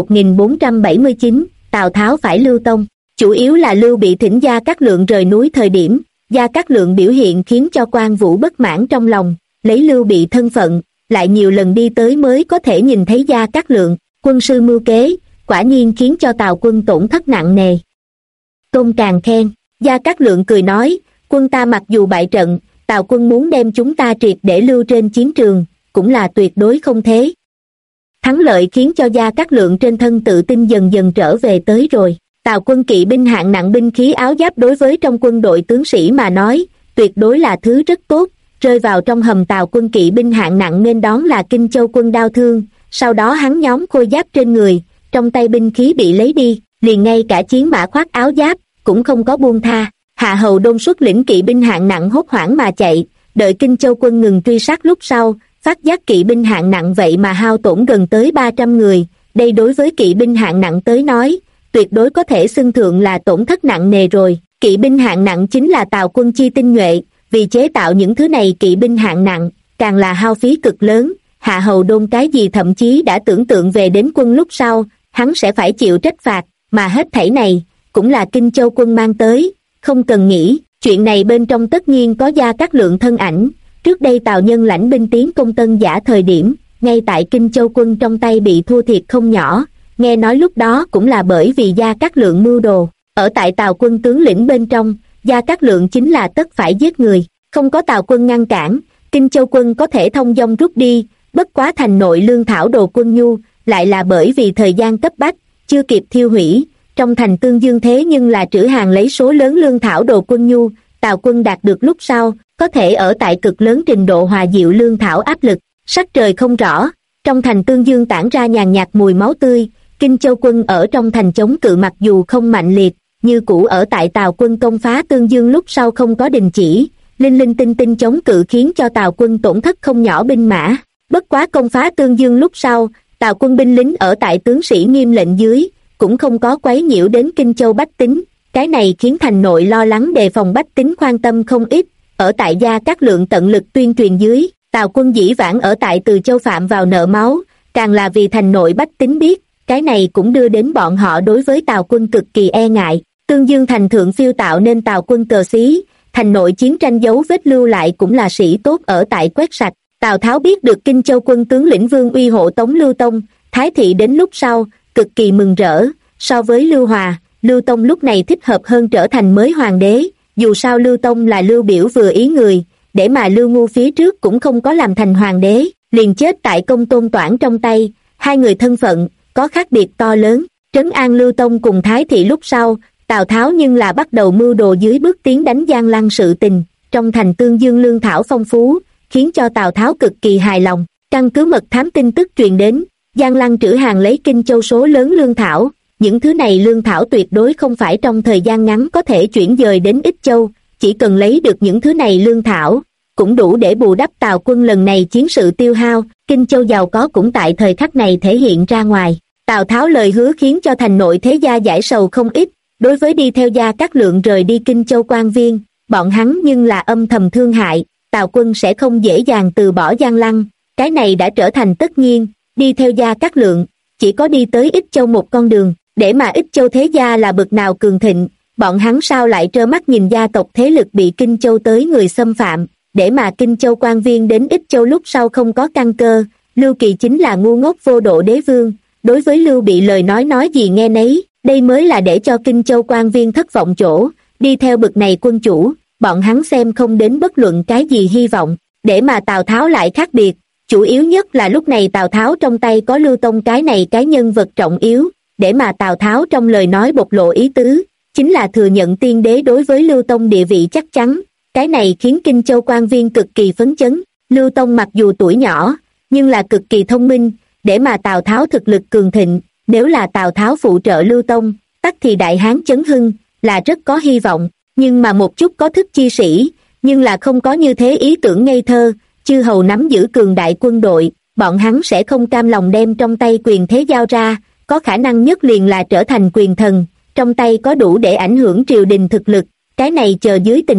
1479, Tào Tháo phải lưu tông. Chủ yếu là Lưu Bị thỉnh Gia Cát Lượng rời núi thời điểm, Gia Cát Lượng biểu hiện khiến cho Quan Vũ bất mãn trong lòng, lấy Lưu Bị thân phận, lại nhiều lần đi tới mới có thể nhìn thấy Gia Cát Lượng, quân sư mưu kế, quả nhiên khiến cho Tào quân tổn thất nặng nề. Công càng khen, Gia Cát Lượng cười nói, quân ta mặc dù bại trận, Tào quân muốn đem chúng ta triệt để lưu trên chiến trường, cũng là tuyệt đối không thế. Thắng lợi khiến cho Gia Cát Lượng trên thân tự tin dần dần trở về tới rồi. Tào quân kỵ binh hạng nặng binh khí áo giáp đối với trong quân đội tướng sĩ mà nói, tuyệt đối là thứ rất tốt. Rơi vào trong hầm Tào quân kỵ binh hạng nặng nên đón là Kinh Châu quân đao thương, sau đó hắn nhóm khôi giáp trên người, trong tay binh khí bị lấy đi, liền ngay cả chiến mã khoác áo giáp, cũng không có buông tha. Hạ Hầu Đôn xuất lĩnh kỵ binh hạng nặng hốt hoảng mà chạy, đợi Kinh Châu quân ngừng truy sát lúc sau, phát giác kỵ binh hạng nặng vậy mà hao tổn gần tới 300 người, đây đối với kỵ binh hạng nặng tới nói, tuyệt đối có thể xưng thượng là tổn thất nặng nề rồi. Kỵ binh hạng nặng chính là Tào quân chi tinh nhuệ, vì chế tạo những thứ này kỵ binh hạng nặng, càng là hao phí cực lớn. Hạ Hầu Đôn cái gì thậm chí đã tưởng tượng về đến quân lúc sau, hắn sẽ phải chịu trách phạt, mà hết thảy này, cũng là Kinh Châu quân mang tới, không cần nghĩ, chuyện này bên trong tất nhiên có Gia Cát Lượng thân ảnh. Trước đây Tào Nhân lãnh binh tiến công Tân Giả thời điểm, ngay tại Kinh Châu quân trong tay bị thua thiệt không nhỏ, nghe nói lúc đó cũng là bởi vì Gia Cát Lượng mưu đồ. Ở tại Tào quân tướng lĩnh bên trong, Gia Cát Lượng chính là tất phải giết người, không có Tào quân ngăn cản, Kinh Châu quân có thể thông dong rút đi, bất quá thành nội lương thảo đồ quân nhu, lại là bởi vì thời gian cấp bách, chưa kịp thiêu hủy, trong thành Tương Dương thế nhưng là trữ hàng lấy số lớn lương thảo đồ quân nhu, Tào quân đạt được lúc sau, có thể ở tại cực lớn trình độ hòa dịu lương thảo áp lực, sắc trời không rõ, trong thành Tương Dương tản ra nhàn nhạt mùi máu tươi, Kinh Châu quân ở trong thành chống cự mặc dù không mạnh liệt, như cũ ở tại Tào quân công phá Tương Dương lúc sau không có đình chỉ, linh linh tinh tinh chống cự khiến cho Tào quân tổn thất không nhỏ binh mã. Bất quá công phá Tương Dương lúc sau, Tào quân binh lính ở tại tướng sĩ nghiêm lệnh dưới, cũng không có quấy nhiễu đến Kinh Châu bách tính, cái này khiến thành nội lo lắng đề phòng bách tính khoan tâm không ít. Ở tại Gia Cát Lượng tận lực tuyên truyền dưới, Tào quân dĩ vãng ở tại Từ Châu phạm vào nợ máu, càng là vì thành nội bách tính biết, cái này cũng đưa đến bọn họ đối với Tào quân cực kỳ e ngại. Tương Dương thành thượng phiêu tạo nên Tào quân cờ xí, thành nội chiến tranh dấu vết lưu lại cũng là sĩ tốt ở tại quét sạch. Tào Tháo biết được Kinh Châu quân tướng lĩnh Vương Uy hộ tống Lưu Tông, Thái Thị đến lúc sau, cực kỳ mừng rỡ, so với Lưu Hòa, Lưu Tông lúc này thích hợp hơn trở thành mới hoàng đế, dù sao Lưu Tông là Lưu Biểu vừa ý người, để mà Lưu Ngu phía trước cũng không có làm thành hoàng đế, liền chết tại Công Tôn Toản trong tay, hai người thân phận, có khác biệt to lớn, trấn an Lưu Tông cùng Thái Thị lúc sau, Tào Tháo nhưng là bắt đầu mưu đồ dưới bước tiến đánh Giang Lăng sự tình, trong thành Tương Dương lương thảo phong phú, khiến cho Tào Tháo cực kỳ hài lòng, căn cứ mật thám tin tức truyền đến, Giang Lăng trữ hàng lấy Kinh Châu số lớn lương thảo, những thứ này lương thảo tuyệt đối không phải trong thời gian ngắn có thể chuyển dời đến Ích Châu, chỉ cần lấy được những thứ này lương thảo, cũng đủ để bù đắp Tào quân lần này chiến sự tiêu hao, Kinh Châu giàu có cũng tại thời khắc này thể hiện ra ngoài. Tào Tháo lời hứa khiến cho thành nội thế gia giải sầu không ít, đối với đi theo Gia Cát Lượng rời đi Kinh Châu quan viên, bọn hắn nhưng là âm thầm thương hại, Tào quân sẽ không dễ dàng từ bỏ Giang Lăng, cái này đã trở thành tất nhiên, đi theo Gia Cát Lượng, chỉ có đi tới Ích Châu một con đường, để mà Ích Châu thế gia là bực nào cường thịnh, bọn hắn sao lại trơ mắt nhìn gia tộc thế lực bị Kinh Châu tới người xâm phạm, để mà Kinh Châu quan viên đến Ích Châu lúc sau không có căn cơ, Lưu Kỳ chính là ngu ngốc vô độ đế vương, đối với Lưu Bị lời nói gì nghe nấy, đây mới là để cho Kinh Châu quan viên thất vọng chỗ, đi theo bực này quân chủ, bọn hắn xem không đến bất luận cái gì hy vọng, để mà Tào Tháo lại khác biệt, chủ yếu nhất là lúc này Tào Tháo trong tay có Lưu Tông cái này cái nhân vật trọng yếu, để mà Tào Tháo trong lời nói bộc lộ ý tứ, chính là thừa nhận tiên đế đối với Lưu Tông địa vị chắc chắn, cái này khiến Kinh Châu quan viên cực kỳ phấn chấn, Lưu Tông mặc dù tuổi nhỏ, nhưng là cực kỳ thông minh, để mà Tào Tháo thực lực cường thịnh, nếu là Tào Tháo phụ trợ Lưu Tông, tắc thì Đại Hán chấn hưng, là rất có hy vọng, nhưng mà một chút có thức chi sĩ, nhưng là không có như thế ý tưởng ngây thơ, chư hầu nắm giữ cường đại quân đội, bọn hắn sẽ không cam lòng đem trong tay quyền thế giao ra, có khả năng nhất liền là trở thành quyền thần, trong tay có đủ để ảnh hưởng triều đình thực lực, cái này chờ dưới tình huống,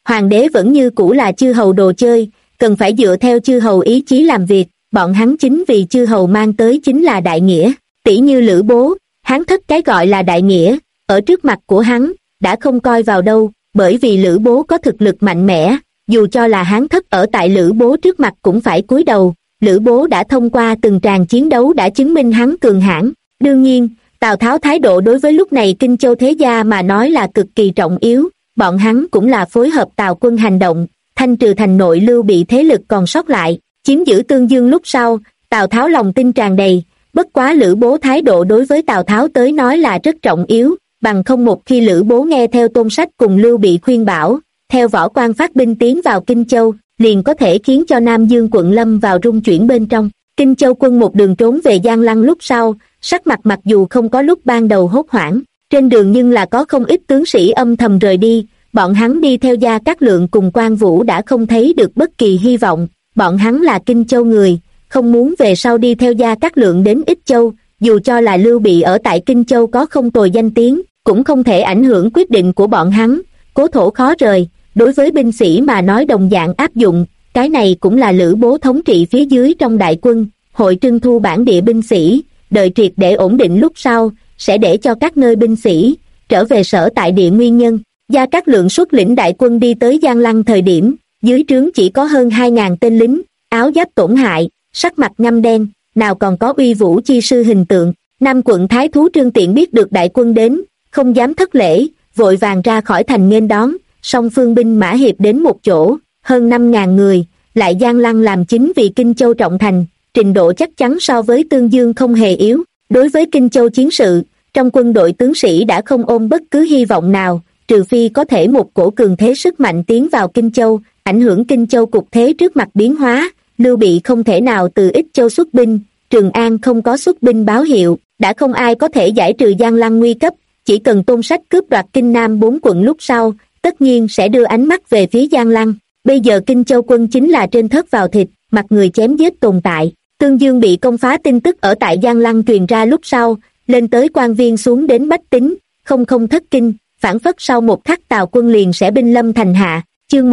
Hoàng đế vẫn như cũ là chư hầu đồ chơi, cần phải dựa theo chư hầu ý chí làm việc, bọn hắn chính vì chư hầu mang tới chính là đại nghĩa. Tỷ như Lữ Bố, hắn thất cái gọi là đại nghĩa, ở trước mặt của hắn, đã không coi vào đâu, bởi vì Lữ Bố có thực lực mạnh mẽ, dù cho là Hán thất ở tại Lữ Bố trước mặt cũng phải cúi đầu. Lữ Bố đã thông qua từng tràng chiến đấu đã chứng minh hắn cường hãn. Đương nhiên, Tào Tháo thái độ đối với lúc này Kinh Châu thế gia mà nói là cực kỳ trọng yếu, bọn hắn cũng là phối hợp Tào quân hành động, thanh trừ thành nội Lưu Bị thế lực còn sót lại, chiếm giữ Tương Dương. Lúc sau, Tào Tháo lòng tin tràn đầy, bất quá Lữ Bố thái độ đối với Tào Tháo tới nói là rất trọng yếu, bằng không một khi Lữ Bố nghe theo Tôn Sách cùng Lưu Bị khuyên bảo, theo Võ Quan phát binh tiến vào Kinh Châu, liền có thể khiến cho Nam Dương quận lâm vào rung chuyển bên trong. Kinh Châu quân một đường trốn về Giang Lăng lúc sau, sắc mặt mặc dù không có lúc ban đầu hốt hoảng, trên đường nhưng là có không ít tướng sĩ âm thầm rời đi, bọn hắn đi theo Gia Cát Lượng cùng Quan Vũ đã không thấy được bất kỳ hy vọng, bọn hắn là Kinh Châu người, không muốn về sau đi theo Gia Cát Lượng đến Ích Châu, dù cho là Lưu Bị ở tại Kinh Châu có không tồi danh tiếng, cũng không thể ảnh hưởng quyết định của bọn hắn, cố thổ khó rời, đối với binh sĩ mà nói đồng dạng áp dụng, cái này cũng là Lữ Bố thống trị phía dưới trong đại quân, hội trưng thu bản địa binh sĩ, đợi triệt để ổn định lúc sau, sẽ để cho các nơi binh sĩ trở về sở tại địa nguyên nhân. Gia Cát Lượng xuất lĩnh đại quân đi tới Giang Lăng thời điểm, dưới trướng chỉ có hơn 2.000 tên lính, áo giáp tổn hại, sắc mặt ngăm đen, nào còn có uy vũ chi sư hình tượng. Nam quận thái thú Trương Tiện biết được đại quân đến, không dám thất lễ, vội vàng ra khỏi thành nghênh đón, song phương binh mã hiệp đến một chỗ, hơn 5.000 người, lại Giang Lăng làm chính vì Kinh Châu trọng thành, trình độ chắc chắn so với Tương Dương không hề yếu. Đối với Kinh Châu chiến sự, trong quân đội tướng sĩ đã không ôm bất cứ hy vọng nào, trừ phi có thể một cổ cường thế sức mạnh tiến vào Kinh Châu, ảnh hưởng Kinh Châu cục thế trước mặt biến hóa. Lưu Bị không thể nào từ Ích Châu xuất binh, Trường An không có xuất binh báo hiệu, đã không ai có thể giải trừ Giang Lăng nguy cấp, chỉ cần Tôn Sách cướp đoạt Kinh Nam 4 quận lúc sau, tất nhiên sẽ đưa ánh mắt về phía Giang Lăng. Bây giờ Kinh Châu quân chính là trên thớt vào thịt, mặt người chém giết tồn tại. Tương Dương bị công phá tin tức ở tại Giang Lăng truyền ra lúc sau, lên tới quan viên xuống đến bách tính, không thất kinh, phản phất sau một khắc Tào quân liền sẽ binh lâm thành hạ. Chương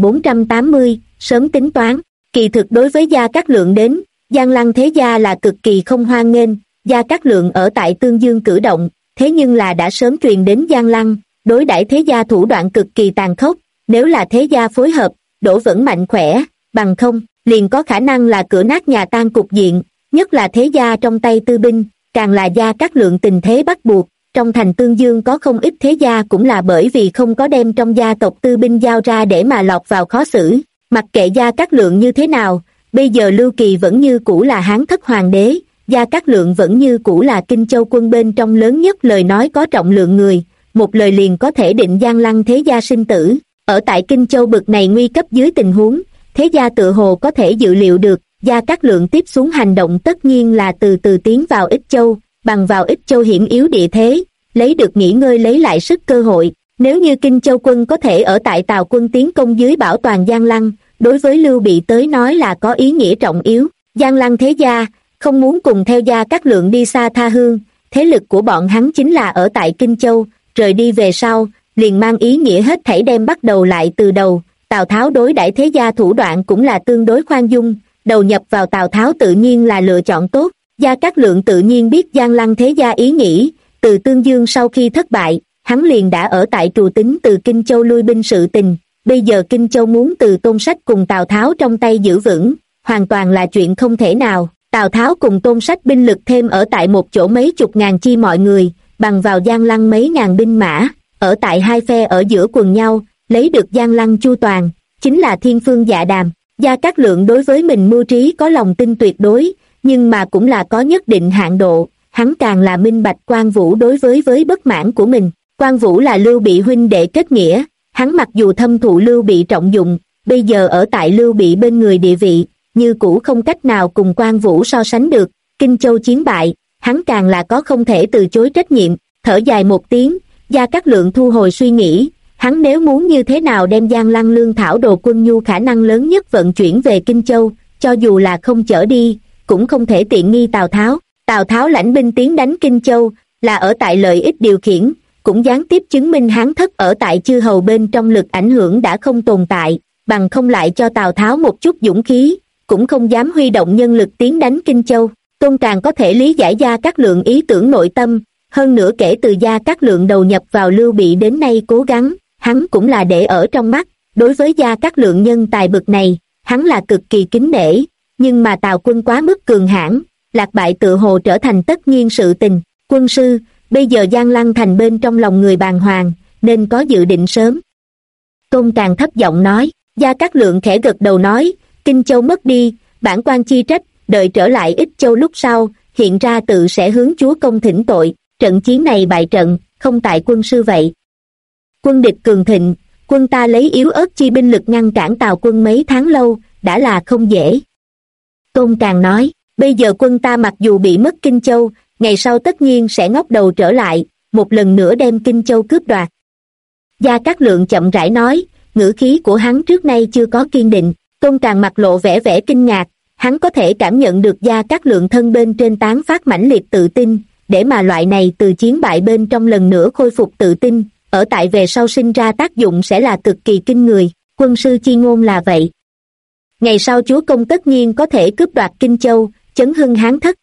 1480, sớm tính toán. Kỳ thực đối với Gia Cát Lượng đến, Giang Lăng thế gia là cực kỳ không hoan nghênh. Gia Cát Lượng ở tại Tương Dương cử động, thế nhưng là đã sớm truyền đến Giang Lăng, đối đãi thế gia thủ đoạn cực kỳ tàn khốc, nếu là thế gia phối hợp, đổ vẫn mạnh khỏe, bằng không, liền có khả năng là cửa nát nhà tan cục diện, nhất là thế gia trong tay tư binh, càng là Gia Cát Lượng tình thế bắt buộc. Trong thành Tương Dương có không ít thế gia cũng là bởi vì không có đem trong gia tộc tư binh giao ra để mà lọt vào khó xử. Mặc kệ Gia Cát Lượng như thế nào, bây giờ Lưu Kỳ vẫn như cũ là Hán thất hoàng đế, Gia Cát Lượng vẫn như cũ là Kinh Châu quân bên trong lớn nhất lời nói có trọng lượng người, một lời liền có thể định Giang Lăng thế gia sinh tử. Ở tại Kinh Châu bực này nguy cấp dưới tình huống, thế gia tự hồ có thể dự liệu được, Gia Cát Lượng tiếp xuống hành động tất nhiên là từ từ tiến vào Ích Châu, bằng vào Ích Châu hiểm yếu địa thế, lấy được nghỉ ngơi lấy lại sức cơ hội. Nếu như Kinh Châu quân có thể ở tại Tào quân tiến công dưới bảo toàn Giang Lăng, đối với Lưu Bị tới nói là có ý nghĩa trọng yếu. Giang Lăng thế gia không muốn cùng theo Gia Cát Lượng đi xa tha hương, thế lực của bọn hắn chính là ở tại Kinh Châu, rời đi về sau, liền mang ý nghĩa hết thảy đem bắt đầu lại từ đầu. Tào Tháo đối đãi thế gia thủ đoạn cũng là tương đối khoan dung, đầu nhập vào Tào Tháo tự nhiên là lựa chọn tốt. Gia Cát Lượng tự nhiên biết Giang Lăng thế gia ý nghĩ, từ Tương Dương sau khi thất bại, hắn liền đã ở tại Trù tính từ Kinh Châu lui binh sự tình, bây giờ Kinh Châu muốn từ Tôn Sách cùng Tào Tháo trong tay giữ vững, hoàn toàn là chuyện không thể nào. Tào Tháo cùng Tôn Sách binh lực thêm ở tại một chỗ mấy chục ngàn chi mọi người, bằng vào Giang Lăng mấy ngàn binh mã, ở tại hai phe ở giữa quần nhau, lấy được Giang Lăng chu toàn, chính là thiên phương dạ đàm. Gia Cát Lượng đối với mình mưu trí có lòng tin tuyệt đối, nhưng mà cũng là có nhất định hạn độ, hắn càng là minh bạch Quan Vũ đối với bất mãn của mình. Quan Vũ là Lưu Bị huynh đệ kết nghĩa, hắn mặc dù thâm thụ Lưu Bị trọng dụng, bây giờ ở tại Lưu Bị bên người địa vị, như cũ không cách nào cùng Quan Vũ so sánh được. Kinh Châu chiến bại, hắn càng là có không thể từ chối trách nhiệm. Thở dài một tiếng, Gia Cát Lượng thu hồi suy nghĩ, hắn nếu muốn như thế nào đem Giang Lăng lương thảo đồ quân nhu khả năng lớn nhất vận chuyển về Kinh Châu, cho dù là không chở đi, cũng không thể tiện nghi Tào Tháo. Tào Tháo lãnh binh tiến đánh Kinh Châu, là ở tại lợi ích điều khiển, cũng gián tiếp chứng minh Hán Thất ở tại chư hầu bên trong lực ảnh hưởng đã không tồn tại, bằng không lại cho Tào Tháo một chút dũng khí, cũng không dám huy động nhân lực tiến đánh Kinh Châu. Tôn Càng có thể lý giải Gia Cát Lượng ý tưởng nội tâm, hơn nữa kể từ Gia Cát Lượng đầu nhập vào Lưu Bị đến nay cố gắng, hắn cũng là để ở trong mắt. Đối với Gia Cát Lượng nhân tài bực này, hắn là cực kỳ kính nể, nhưng mà Tào quân quá mức cường hãn, lạc bại tự hồ trở thành tất nhiên sự tình. Quân sư, bây giờ Giang Lăng thành bên trong lòng người bàng hoàng, nên có dự định sớm. Tôn Càng thấp giọng nói. Gia Cát Lượng khẽ gật đầu nói, Kinh Châu mất đi, bản quan chi trách, đợi trở lại Ích Châu lúc sau, hiện ra tự sẽ hướng chúa công thỉnh tội. Trận chiến này bại trận, không tại quân sư vậy. Quân địch cường thịnh, quân ta lấy yếu ớt chi binh lực ngăn cản Tào quân mấy tháng lâu, đã là không dễ. Tôn Càng nói, bây giờ quân ta mặc dù bị mất Kinh Châu, ngày sau tất nhiên sẽ ngóc đầu trở lại, một lần nữa đem Kinh Châu cướp đoạt. Gia Cát Lượng chậm rãi nói, ngữ khí của hắn trước nay chưa có kiên định. Tôn Càng mặt lộ vẻ vẻ kinh ngạc, hắn có thể cảm nhận được Gia Cát Lượng thân bên trên tán phát mãnh liệt tự tin, để mà loại này từ chiến bại bên trong lần nữa khôi phục tự tin, ở tại về sau sinh ra tác dụng sẽ là cực kỳ kinh người. Quân sư chi ngôn là vậy. Ngày sau chúa công tất nhiên có thể cướp đoạt Kinh Châu, chấn hưng Hán Thất.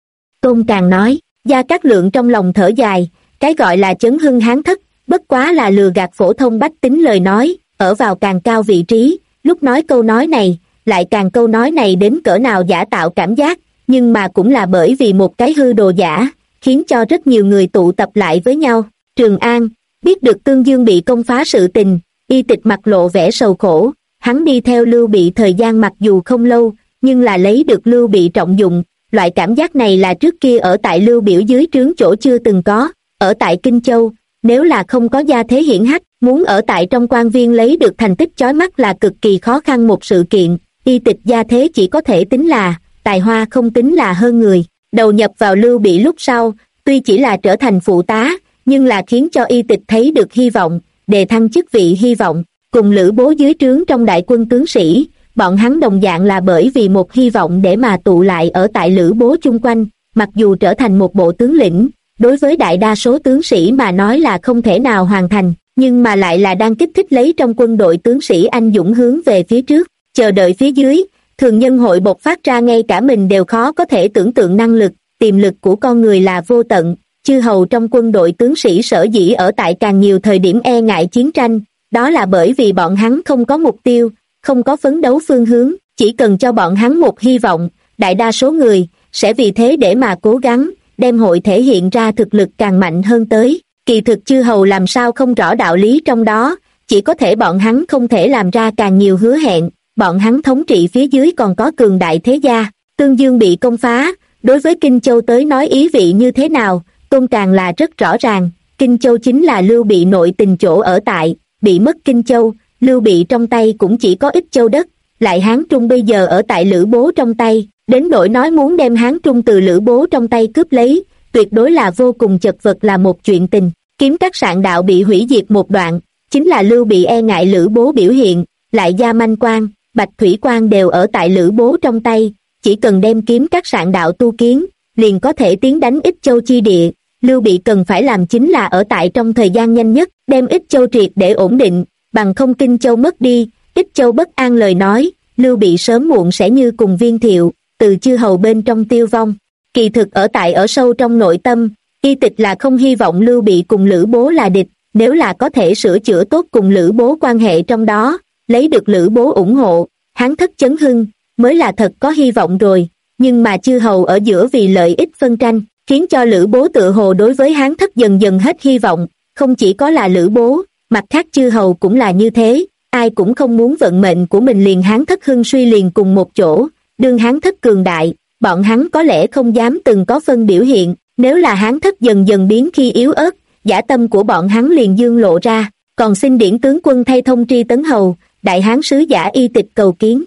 Tôn Càng nói. Gia Cát Lượng trong lòng thở dài, cái gọi là chấn hưng Hán Thất, bất quá là lừa gạt phổ thông bách tính lời nói, ở vào càng cao vị trí, lúc nói câu nói này, lại càng câu nói này đến cỡ nào giả tạo cảm giác, nhưng mà cũng là bởi vì một cái hư đồ giả, khiến cho rất nhiều người tụ tập lại với nhau. Trường An, biết được Tương Dương bị công phá sự tình, Y Tịch mặt lộ vẻ sầu khổ, hắn đi theo Lưu Bị thời gian mặc dù không lâu, nhưng là lấy được Lưu Bị trọng dụng, loại cảm giác này là trước kia ở tại Lưu Biểu dưới trướng chỗ chưa từng có. Ở tại Kinh Châu, nếu là không có gia thế hiển hách, muốn ở tại trong quan viên lấy được thành tích chói mắt là cực kỳ khó khăn một sự kiện. Y Tịch gia thế chỉ có thể tính là tài hoa, không tính là hơn người. Đầu nhập vào Lưu Bị lúc sau, tuy chỉ là trở thành phụ tá, nhưng là khiến cho Y Tịch thấy được hy vọng, đề thăng chức vị hy vọng. Cùng Lữ Bố dưới trướng trong đại quân tướng sĩ, bọn hắn đồng dạng là bởi vì một hy vọng để mà tụ lại ở tại Lữ Bố chung quanh. Mặc dù trở thành một bộ tướng lĩnh, đối với đại đa số tướng sĩ mà nói là không thể nào hoàn thành, nhưng mà lại là đang kích thích lấy trong quân đội tướng sĩ anh dũng hướng về phía trước. Chờ đợi phía dưới, thường nhân hội bộc phát ra ngay cả mình đều khó có thể tưởng tượng năng lực, tiềm lực của con người là vô tận. Chư hầu trong quân đội tướng sĩ sở dĩ ở tại càng nhiều thời điểm e ngại chiến tranh, đó là bởi vì bọn hắn không có mục tiêu, không có phấn đấu phương hướng, chỉ cần cho bọn hắn một hy vọng, đại đa số người sẽ vì thế để mà cố gắng, đem hội thể hiện ra thực lực càng mạnh hơn tới. Kỳ thực chư hầu làm sao không rõ đạo lý trong đó, chỉ có thể bọn hắn không thể làm ra càng nhiều hứa hẹn, bọn hắn thống trị phía dưới còn có cường đại thế gia. Tương Dương bị công phá, đối với Kinh Châu tới nói ý vị như thế nào, Tôn Càng là rất rõ ràng. Kinh Châu chính là Lưu Bị nội tình chỗ ở tại, bị mất Kinh Châu, Lưu Bị trong tay cũng chỉ có ít châu đất, lại Hán Trung bây giờ ở tại Lữ Bố trong tay, đến nỗi nói muốn đem Hán Trung từ Lữ Bố trong tay cướp lấy, tuyệt đối là vô cùng chật vật là một chuyện tình. Kiếm Các Sạn đạo bị hủy diệt một đoạn, chính là Lưu Bị e ngại Lữ Bố biểu hiện, lại Gia Manh Quan, Bạch Thủy Quan đều ở tại Lữ Bố trong tay, chỉ cần đem Kiếm Các Sạn đạo tu kiến, liền có thể tiến đánh Ích Châu chi địa. Lưu Bị cần phải làm chính là ở tại trong thời gian nhanh nhất, đem Ích Châu triệt để ổn định, bằng không Kinh Châu mất đi, Ích Châu bất an lời nói, Lưu Bị sớm muộn sẽ như cùng Viên Thiệu, từ chư hầu bên trong tiêu vong. Kỳ thực ở sâu trong nội tâm, Y Tịch là không hy vọng Lưu Bị cùng Lữ Bố là địch, nếu là có thể sửa chữa tốt cùng Lữ Bố quan hệ trong đó, lấy được Lữ Bố ủng hộ, Hán Thất chấn hưng, mới là thật có hy vọng rồi. Nhưng mà chư hầu ở giữa vì lợi ích phân tranh, khiến cho Lữ Bố tự hồ đối với Hán Thất dần dần hết hy vọng, không chỉ có là Lữ Bố, mặt khác chư hầu cũng là như thế, ai cũng không muốn vận mệnh của mình liền Hán Thất hưng suy liền cùng một chỗ. Đương Hán Thất cường đại, bọn hắn có lẽ không dám từng có phân biểu hiện, nếu là Hán Thất dần dần biến khi yếu ớt, dã tâm của bọn hắn liền dương lộ ra. Còn xin Điển tướng quân thay thông tri Tấn hầu, đại hán sứ giả Y Tịch cầu kiến.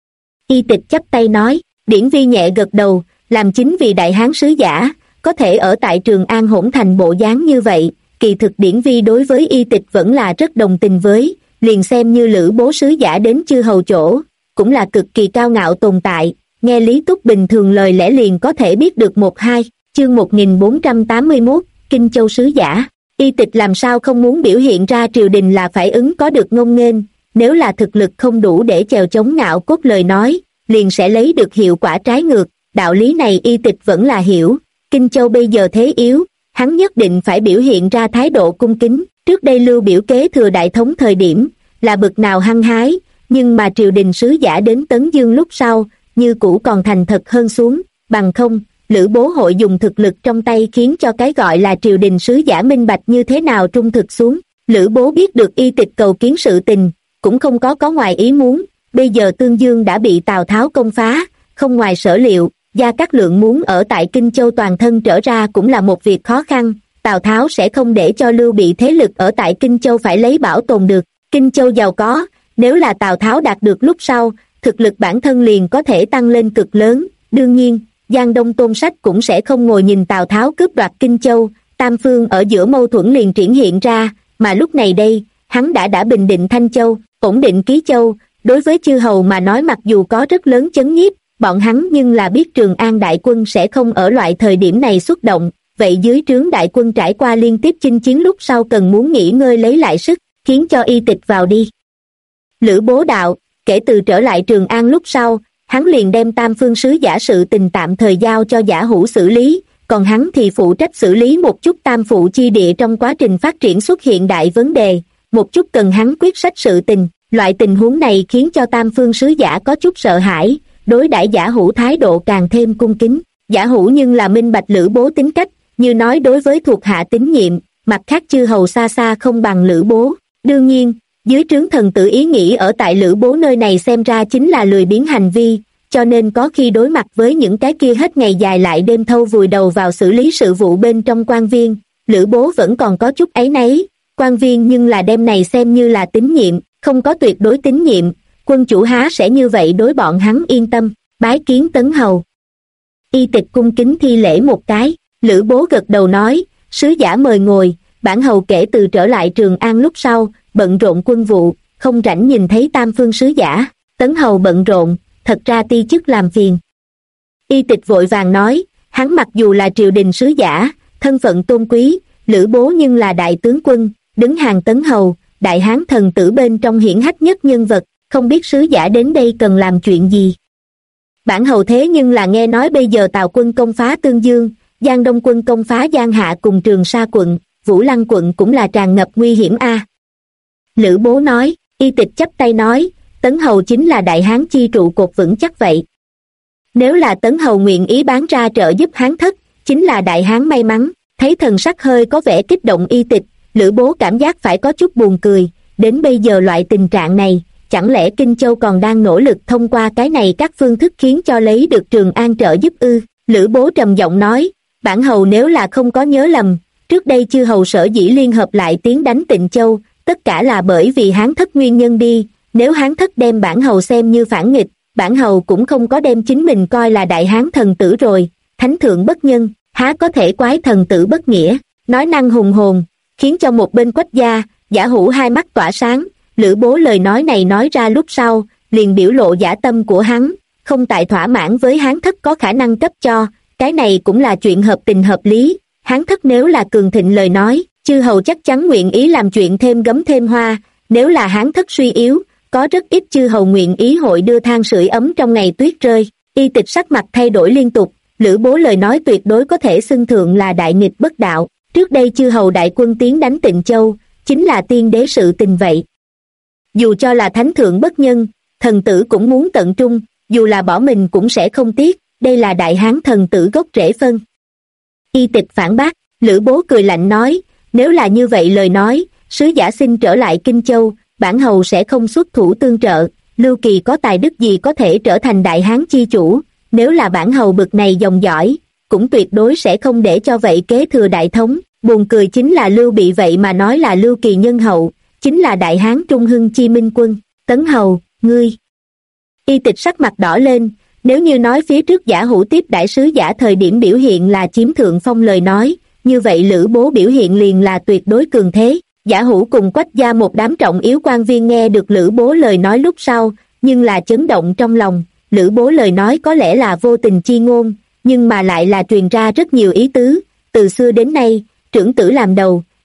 Y Tịch chắp tay nói. Điển Vi nhẹ gật đầu, làm chính vì đại hán sứ giả có thể ở tại Trường An hỗn thành bộ dáng như vậy, kỳ thực Điển Vi đối với Y Tịch vẫn là rất đồng tình với, liền xem như Lữ Bố sứ giả đến chư hầu chỗ, cũng là cực kỳ cao ngạo tồn tại. Nghe Lý Túc bình thường lời lẽ liền có thể biết được một hai. Chương 1481, Kinh Châu sứ giả. Y Tịch làm sao không muốn biểu hiện ra triều đình là phải ứng có được ngông nghênh, nếu là thực lực không đủ để chèo chống ngạo cốt lời nói, liền sẽ lấy được hiệu quả trái ngược, đạo lý này Y Tịch vẫn là hiểu. Kinh Châu bây giờ thế yếu, hắn nhất định phải biểu hiện ra thái độ cung kính. Trước đây Lưu Biểu kế thừa đại thống thời điểm, là bực nào hăng hái, nhưng mà triều đình sứ giả đến Tấn Dương lúc sau, như cũ còn thành thật hơn xuống, bằng không, Lữ Bố hội dùng thực lực trong tay khiến cho cái gọi là triều đình sứ giả minh bạch như thế nào trung thực xuống. Lữ Bố biết được Y Tịch cầu kiến sự tình, cũng không có ngoài ý muốn, bây giờ Tương Dương đã bị Tào Tháo công phá, không ngoài sở liệu, Gia Cát Lượng muốn ở tại Kinh Châu toàn thân trở ra cũng là một việc khó khăn, Tào Tháo sẽ không để cho Lưu bị thế lực ở tại Kinh Châu phải lấy bảo tồn được. Kinh Châu giàu có, nếu là Tào Tháo đạt được lúc sau, thực lực bản thân liền có thể tăng lên cực lớn, đương nhiên, Giang Đông Tôn Sách cũng sẽ không ngồi nhìn Tào Tháo cướp đoạt Kinh Châu, tam phương ở giữa mâu thuẫn liền triển hiện ra, mà lúc này đây, hắn đã bình định Thanh Châu, ổn định Ký Châu, đối với chư hầu mà nói mặc dù có rất lớn chấn nhiếp, bọn hắn nhưng là biết Trường An đại quân sẽ không ở loại thời điểm này xuất động, vậy dưới trướng đại quân trải qua liên tiếp chinh chiến lúc sau cần muốn nghỉ ngơi lấy lại sức, khiến cho Y Tịch vào đi. Lữ Bố đạo, kể từ trở lại Trường An lúc sau, hắn liền đem tam phương sứ giả sự tình tạm thời giao cho Giả Hữu xử lý, còn hắn thì phụ trách xử lý một chút tam phụ chi địa trong quá trình phát triển xuất hiện đại vấn đề, một chút cần hắn quyết sách sự tình. Loại tình huống này khiến cho tam phương sứ giả có chút sợ hãi, đối đãi Giả Hữu thái độ càng thêm cung kính. Giả Hữu nhưng là minh bạch Lữ Bố tính cách, như nói đối với thuộc hạ tín nhiệm, mặt khác chư hầu xa xa không bằng Lữ Bố. Đương nhiên, dưới trướng thần tử ý nghĩ ở tại Lữ Bố nơi này xem ra chính là lười biếng hành vi, cho nên có khi đối mặt với những cái kia hết ngày dài lại đêm thâu vùi đầu vào xử lý sự vụ bên trong quan viên, Lữ Bố vẫn còn có chút áy náy. Quan viên nhưng là đem này xem như là tín nhiệm, không có tuyệt đối tín nhiệm, quân chủ há sẽ như vậy đối bọn hắn yên tâm. Bái kiến Tấn hầu. Y Tịch cung kính thi lễ một cái, Lữ Bố gật đầu nói, sứ giả mời ngồi, bản hầu kể từ trở lại Trường An lúc sau, bận rộn quân vụ, không rảnh nhìn thấy tam phương sứ giả. Tấn hầu bận rộn, thật ra ti chức làm phiền. Y Tịch vội vàng nói, hắn mặc dù là triều đình sứ giả, thân phận tôn quý, Lữ Bố nhưng là đại tướng quân, đứng hàng Tấn hầu, đại hán thần tử bên trong hiển hách nhất nhân vật, không biết sứ giả đến đây cần làm chuyện gì. Bản hầu thế nhưng là nghe nói bây giờ Tào quân công phá Tương Dương, Giang Đông quân công phá Giang Hạ cùng Trường Sa quận, Vũ Lăng quận cũng là tràn ngập nguy hiểm a. Lữ Bố nói. Y Tịch chắp tay nói, Tấn hầu chính là đại hán chi trụ cột vững chắc vậy. Nếu là Tấn hầu nguyện ý bán ra trợ giúp hán thất, chính là đại hán may mắn. Thấy thần sắc hơi có vẻ kích động Y Tịch, Lữ Bố cảm giác phải có chút buồn cười, đến bây giờ loại tình trạng này, chẳng lẽ Kinh Châu còn đang nỗ lực thông qua cái này các phương thức khiến cho lấy được Trường An trợ giúp ư? Lữ Bố trầm giọng nói, bản hầu nếu là không có nhớ lầm, trước đây chư hầu sở dĩ liên hợp lại tiến đánh Tịnh Châu, tất cả là bởi vì hán thất nguyên nhân đi, nếu hán thất đem bản hầu xem như phản nghịch, bản hầu cũng không có đem chính mình coi là đại hán thần tử rồi, thánh thượng bất nhân, há có thể quái thần tử bất nghĩa, nói năng hùng hồn, khiến cho một bên Quách gia, Giả Hữu hai mắt tỏa sáng. Lữ Bố lời nói này nói ra lúc sau, liền biểu lộ dã tâm của hắn, không tại thỏa mãn với hán thất có khả năng cấp cho, cái này cũng là chuyện hợp tình hợp lý, hán thất nếu là cường thịnh lời nói, chư hầu chắc chắn nguyện ý làm chuyện thêm gấm thêm hoa, nếu là hán thất suy yếu, có rất ít chư hầu nguyện ý hội đưa than sưởi ấm trong ngày tuyết rơi. Y Tịch sắc mặt thay đổi liên tục, Lữ Bố lời nói tuyệt đối có thể xưng thượng là đại nghịch bất đạo, trước đây chư hầu đại quân tiến đánh Tịnh Châu, chính là tiên đế sự tình vậy. Dù cho là thánh thượng bất nhân, thần tử cũng muốn tận trung, dù là bỏ mình cũng sẽ không tiếc, đây là đại hán thần tử gốc rễ phân. Y Tịch phản bác, Lữ Bố cười lạnh nói, nếu là như vậy lời nói, sứ giả xin trở lại Kinh Châu, bản hầu sẽ không xuất thủ tương trợ, Lưu Kỳ có tài đức gì có thể trở thành đại hán chi chủ, nếu là bản hầu bực này dòng dõi, cũng tuyệt đối sẽ không để cho vậy kế thừa đại thống. Buồn cười chính là Lưu Bị vậy mà nói là Lưu Kỳ nhân hậu, chính là đại hán trung hưng chi minh quân. Tấn hầu, ngươi. Y Tịch sắc mặt đỏ lên, nếu như nói phía trước Giả Hữu tiếp đại sứ giả thời điểm biểu hiện là chiếm thượng phong lời nói, như vậy Lữ Bố biểu hiện liền là tuyệt đối cường thế. Giả Hữu cùng Quách gia một đám trọng yếu quan viên nghe được Lữ Bố lời nói lúc sau, nhưng là chấn động trong lòng. Lữ Bố lời nói có lẽ là vô tình chi ngôn, nhưng mà lại là truyền ra rất nhiều ý tứ. Từ xưa đến nay, trưởng tử làm đầu,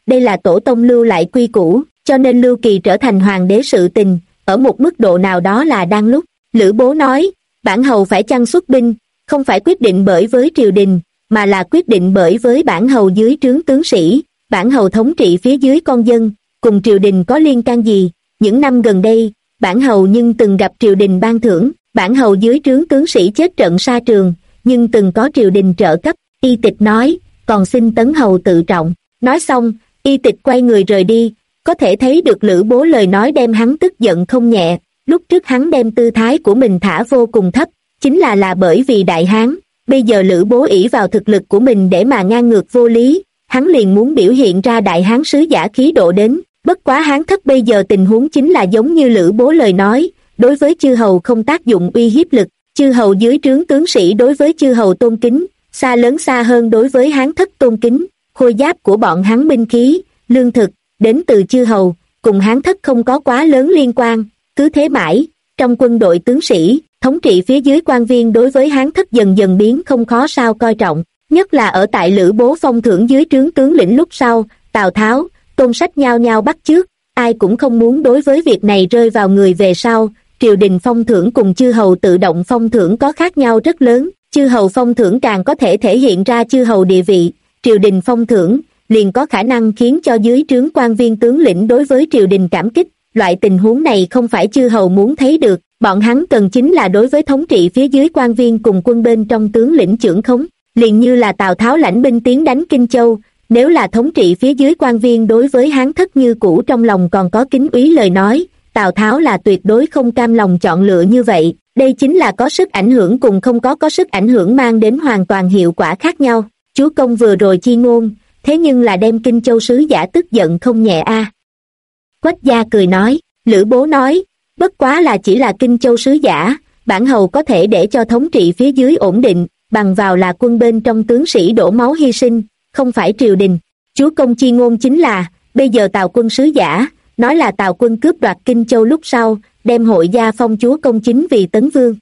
đây là tổ tông lưu lại quy củ, cho nên Lưu Kỳ trở thành hoàng đế sự tình, ở một mức độ nào đó là đang lúc. Lữ Bố nói, bản hầu phải chăng xuất binh, không phải quyết định bởi với triều đình, mà là quyết định bởi với bản hầu dưới trướng tướng sĩ, bản hầu thống trị phía dưới con dân, cùng triều đình có liên can gì. Những năm gần đây, bản hầu nhưng từng gặp triều đình ban thưởng, bản hầu dưới trướng tướng sĩ chết trận sa trường, nhưng từng có triều đình trợ cấp. Y Tịch nói, còn xin tấn hầu tự trọng. Nói xong, Y Tịch quay người rời đi, có thể thấy được Lữ Bố lời nói đem hắn tức giận không nhẹ. Lúc trước hắn đem tư thái của mình thả vô cùng thấp, chính là bởi vì Đại Hán. Bây giờ Lữ Bố ỷ vào thực lực của mình để mà ngang ngược vô lý, hắn liền muốn biểu hiện ra Đại Hán sứ giả khí độ đến. Bất quá Hán thất bây giờ tình huống chính là giống như Lữ Bố lời nói, đối với chư hầu không tác dụng uy hiếp lực, chư hầu dưới trướng tướng sĩ đối với chư hầu tôn kính, xa lớn xa hơn đối với Hán thất tôn kính. Khôi giáp của bọn hắn binh khí, lương thực, đến từ chư hầu, cùng Hán thất không có quá lớn liên quan. Cứ thế mãi, trong quân đội tướng sĩ, thống trị phía dưới quan viên đối với Hán thất dần dần biến không khó sao coi trọng, nhất là ở tại Lữ Bố phong thưởng dưới trướng tướng lĩnh lúc sau, Tào Tháo, Tôn Sách nhao nhao bắt chước, ai cũng không muốn đối với việc này rơi vào người về sau. Triều đình phong thưởng cùng chư hầu tự động phong thưởng có khác nhau rất lớn, chư hầu phong thưởng càng có thể thể hiện ra chư hầu địa vị, triều đình phong thưởng liền có khả năng khiến cho dưới trướng quan viên tướng lĩnh đối với triều đình cảm kích. Loại tình huống này không phải chư hầu muốn thấy được, bọn hắn cần chính là đối với thống trị phía dưới quan viên cùng quân bên trong tướng lĩnh trưởng khống. Liền như là Tào Tháo lãnh binh tiến đánh Kinh Châu, nếu là thống trị phía dưới quan viên đối với Hán thất như cũ trong lòng còn có kính úy lời nói, Tào Tháo là tuyệt đối không cam lòng chọn lựa như vậy. Đây chính là có sức ảnh hưởng cùng không có sức ảnh hưởng mang đến hoàn toàn hiệu quả khác nhau. Chúa công vừa rồi chi ngôn, thế nhưng là đem Kinh Châu sứ giả tức giận không nhẹ a. Quách gia cười nói, Lữ Bố nói, bất quá là chỉ là Kinh Châu sứ giả, bản hầu có thể để cho thống trị phía dưới ổn định, bằng vào là quân bên trong tướng sĩ đổ máu hy sinh, không phải triều đình. Chúa công chi ngôn chính là, bây giờ Tào quân sứ giả, nói là Tào quân cướp đoạt Kinh Châu lúc sau, đem hội gia phong chúa công chính vì Tấn Vương.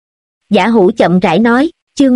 Giả Hủ chậm rãi nói, chương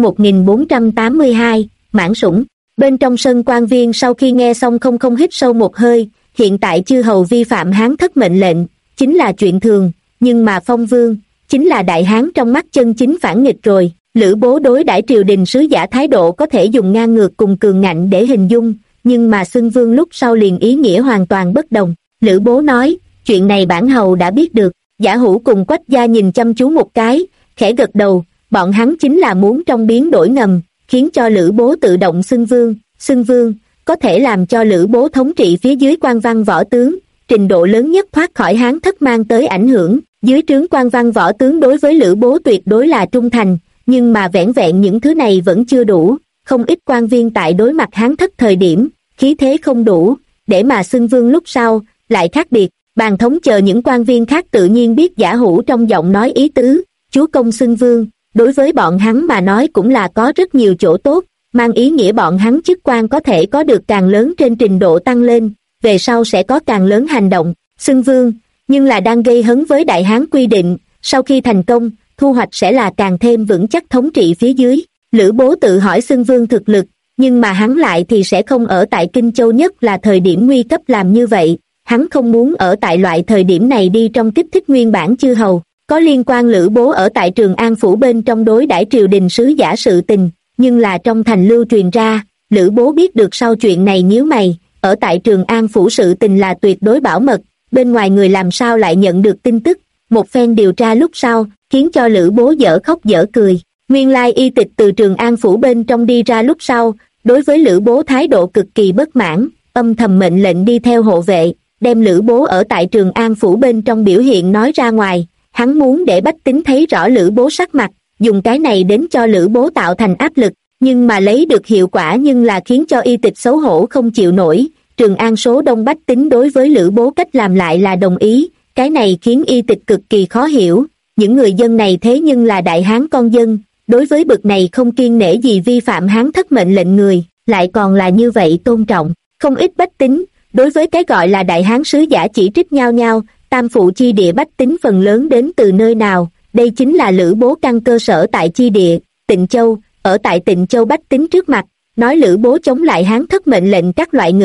1482, mãn sủng. Bên trong sân quan viên sau khi nghe xong không hít sâu một hơi, hiện tại chư hầu vi phạm Hán thất mệnh lệnh, chính là chuyện thường, nhưng mà phong vương, chính là Đại Hán trong mắt chân chính phản nghịch rồi. Lữ Bố đối đãi triều đình sứ giả thái độ có thể dùng ngang ngược cùng cường ngạnh để hình dung, nhưng mà xưng vương lúc sau liền ý nghĩa hoàn toàn bất đồng. Lữ Bố nói, chuyện này bản hầu đã biết được. Giả Hủ cùng Quách gia nhìn chăm chú một cái, khẽ gật đầu, bọn hắn chính là muốn trong biến đổi ngầm, khiến cho Lữ Bố tự động xưng vương. Xưng vương có thể làm cho Lữ Bố thống trị phía dưới quan văn võ tướng, trình độ lớn nhất thoát khỏi Hán thất mang tới ảnh hưởng. Dưới trướng quan văn võ tướng đối với Lữ Bố tuyệt đối là trung thành, nhưng mà vẻn vẹn những thứ này vẫn chưa đủ. Không ít quan viên tại đối mặt Hán thất thời điểm, khí thế không đủ, để mà xưng vương lúc sau, lại khác biệt. Bàn thống chờ những quan viên khác tự nhiên biết Giả Hủ trong giọng nói ý tứ, chúa công xưng vương, đối với bọn hắn mà nói cũng là có rất nhiều chỗ tốt, mang ý nghĩa bọn hắn chức quan có thể có được càng lớn trên trình độ tăng lên, về sau sẽ có càng lớn hành động. Xưng vương, nhưng là đang gây hấn với Đại Hán quy định, sau khi thành công, thu hoạch sẽ là càng thêm vững chắc thống trị phía dưới. Lữ Bố tự hỏi xưng vương thực lực, nhưng mà hắn lại thì sẽ không ở tại Kinh Châu, nhất là thời điểm nguy cấp làm như vậy. Hắn không muốn ở tại loại thời điểm này đi trong kích thích nguyên bản chư hầu. Có liên quan Lữ Bố ở tại Trường An phủ bên trong đối đãi triều đình sứ giả sự tình, nhưng là trong thành lưu truyền ra, Lữ Bố biết được sau chuyện này nhíu mày, ở tại Trường An phủ sự tình là tuyệt đối bảo mật, bên ngoài người làm sao lại nhận được tin tức. Một phen điều tra lúc sau, khiến cho Lữ Bố dở khóc dở cười. Nguyên lai Y Tịch từ Trường An phủ bên trong đi ra lúc sau, đối với Lữ Bố thái độ cực kỳ bất mãn, âm thầm mệnh lệnh đi theo hộ vệ, đem Lữ Bố ở tại Trường An phủ bên trong biểu hiện nói ra ngoài. Hắn muốn để bách tính thấy rõ Lữ Bố sắc mặt, dùng cái này đến cho Lữ Bố tạo thành áp lực, nhưng mà lấy được hiệu quả nhưng là khiến cho Y Tịch xấu hổ không chịu nổi. Trường An số đông bách tính đối với Lữ Bố cách làm lại là đồng ý, cái này khiến Y Tịch cực kỳ khó hiểu. Những người dân này thế nhưng là Đại Hán con dân, đối với bực này không kiêng nể gì vi phạm Hán thất mệnh lệnh người, lại còn là như vậy tôn trọng. Không ít bách tính đối với cái gọi là Đại Hán sứ giả chỉ trích nhau nhau. Tam phụ chi địa bách tính phần lớn đến từ nơi nào? Đây chính là Lữ Bố căn cơ sở tại chi địa Tịnh Châu. Ở tại Tịnh Châu bách tính trước mặt nói Lữ Bố chống lại Hán thất mệnh lệnh các loại ngữ,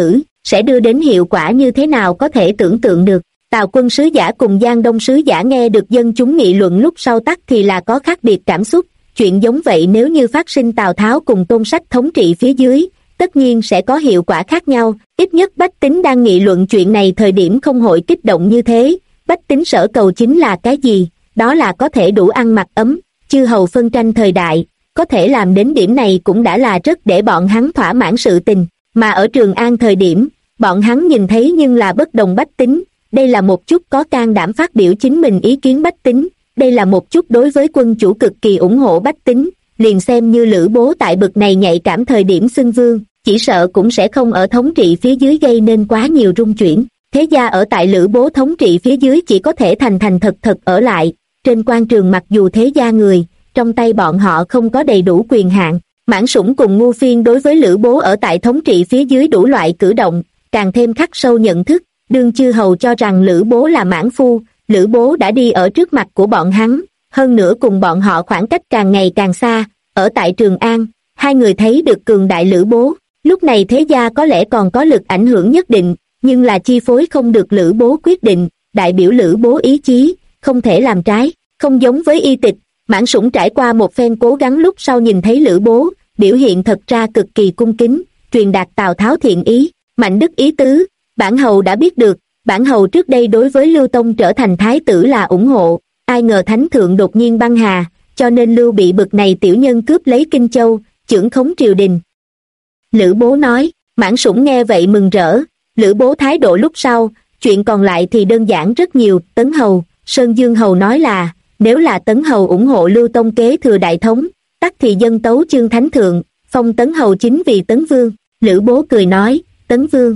sẽ đưa đến hiệu quả như thế nào có thể tưởng tượng được. Tào Quân sứ giả cùng Giang Đông sứ giả nghe được dân chúng nghị luận lúc sau tắc thì là có khác biệt cảm xúc. Chuyện giống vậy nếu như phát sinh Tào Tháo cùng Tôn Sách thống trị phía dưới, tất nhiên sẽ có hiệu quả khác nhau. Ít nhất bách tính đang nghị luận chuyện này thời điểm không hội kích động như thế. Bách tính sở cầu chính là cái gì? Đó là có thể đủ ăn mặc ấm. Chư hầu phân tranh thời đại, có thể làm đến điểm này cũng đã là rất để bọn hắn thỏa mãn sự tình. Mà ở Trường An thời điểm, bọn hắn nhìn thấy nhưng là bất đồng bách tính. Đây là một chút có can đảm phát biểu chính mình ý kiến bách tính. Đây là một chút đối với quân chủ cực kỳ ủng hộ bách tính. Liền xem như Lữ Bố tại bực này nhạy cảm thời điểm xưng vương, chỉ sợ cũng sẽ không ở thống trị phía dưới gây nên quá nhiều rung chuyển. Thế gia ở tại Lữ Bố thống trị phía dưới chỉ có thể thành thành thật thật ở lại. Trên quan trường mặc dù thế gia người, trong tay bọn họ không có đầy đủ quyền hạn. Mãn Sủng cùng Ngu Phiên đối với Lữ Bố ở tại thống trị phía dưới đủ loại cử động, càng thêm khắc sâu nhận thức. Đương chư hầu cho rằng Lữ Bố là mãn phu, Lữ Bố đã đi ở trước mặt của bọn hắn, hơn nữa cùng bọn họ khoảng cách càng ngày càng xa. Ở tại Trường An, hai người thấy được cường đại Lữ Bố. Lúc này thế gia có lẽ còn có lực ảnh hưởng nhất định, nhưng là chi phối không được Lữ Bố quyết định, đại biểu Lữ Bố ý chí, không thể làm trái. Không giống với Y Tịch, Mãn Sủng trải qua một phen cố gắng lúc sau nhìn thấy Lữ Bố, biểu hiện thật ra cực kỳ cung kính, truyền đạt Tào Tháo thiện ý. Mạnh Đức ý tứ, bản hầu đã biết được. Bản hầu trước đây đối với Lưu Tông trở thành thái tử là ủng hộ, ai ngờ thánh thượng đột nhiên băng hà, cho nên Lưu bị bực này tiểu nhân cướp lấy Kinh Châu, chưởng khống triều đình. Lữ Bố nói. Mãn Sủng nghe vậy mừng rỡ. Lữ Bố thái độ lúc sau, chuyện còn lại thì đơn giản rất nhiều. Tấn Hầu, Sơn Dương Hầu nói là, nếu là Tấn Hầu ủng hộ Lưu Tông kế thừa đại thống, tắc thì dân tấu chương thánh thượng, phong Tấn Hầu chính vì Tấn Vương. Lữ Bố cười nói, Tấn Vương.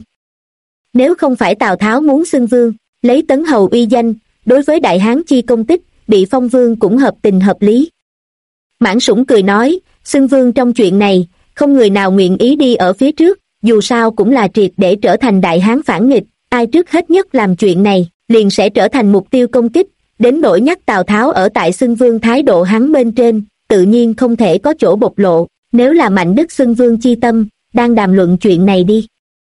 Nếu không phải Tào Tháo muốn xưng vương, lấy Tấn Hầu uy danh, đối với Đại Hán chi công tích, bị phong vương cũng hợp tình hợp lý. Mãn Sủng cười nói, xưng vương trong chuyện này, không người nào nguyện ý đi ở phía trước, dù sao cũng là triệt để trở thành Đại Hán phản nghịch, ai trước hết nhất làm chuyện này, liền sẽ trở thành mục tiêu công kích, đến nỗi nhắc Tào Tháo ở tại xưng vương thái độ hắn bên trên, tự nhiên không thể có chỗ bộc lộ, nếu là Mạnh Đức xưng vương chi tâm, đang đàm luận chuyện này đi.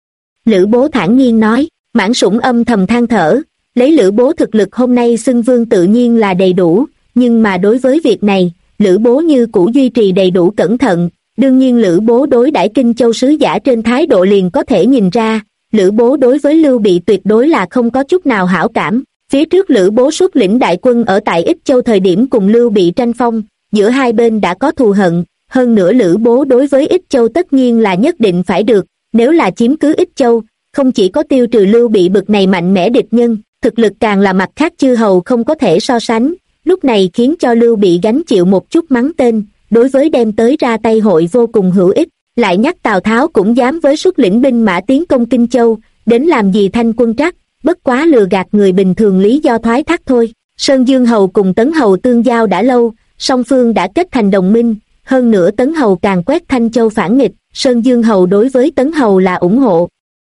Lữ Bố thản nhiên nói. Mãn Sủng âm thầm than thở, lấy Lữ Bố thực lực hôm nay xưng vương tự nhiên là đầy đủ, nhưng mà đối với việc này, Lữ Bố như cũ duy trì đầy đủ cẩn thận. Đương nhiên Lữ Bố đối đãi Kinh Châu sứ giả trên thái độ liền có thể nhìn ra, Lữ Bố đối với Lưu Bị tuyệt đối là không có chút nào hảo cảm. Phía trước Lữ Bố xuất lĩnh đại quân ở tại Ích Châu thời điểm cùng Lưu Bị tranh phong, giữa hai bên đã có thù hận, hơn nữa Lữ Bố đối với Ích Châu tất nhiên là nhất định phải được, nếu là chiếm cứ Ích Châu, không chỉ có tiêu trừ Lưu Bị bực này mạnh mẽ địch nhân, thực lực càng là mặt khác chư hầu không có thể so sánh, lúc này khiến cho Lưu Bị gánh chịu một chút mắng tên, đối với đem tới ra tay hội vô cùng hữu ích, lại nhắc Tào Tháo cũng dám với xuất lĩnh binh mã tiến công Kinh Châu, đến làm gì thanh quân trắc, bất quá lừa gạt người bình thường lý do thoái thác thôi. Sơn Dương Hầu cùng Tấn Hầu tương giao đã lâu, song phương đã kết thành đồng minh, hơn nữa Tấn Hầu càng quét Thanh Châu phản nghịch, Sơn Dương Hầu đối với Tấn Hầu là ủng hộ.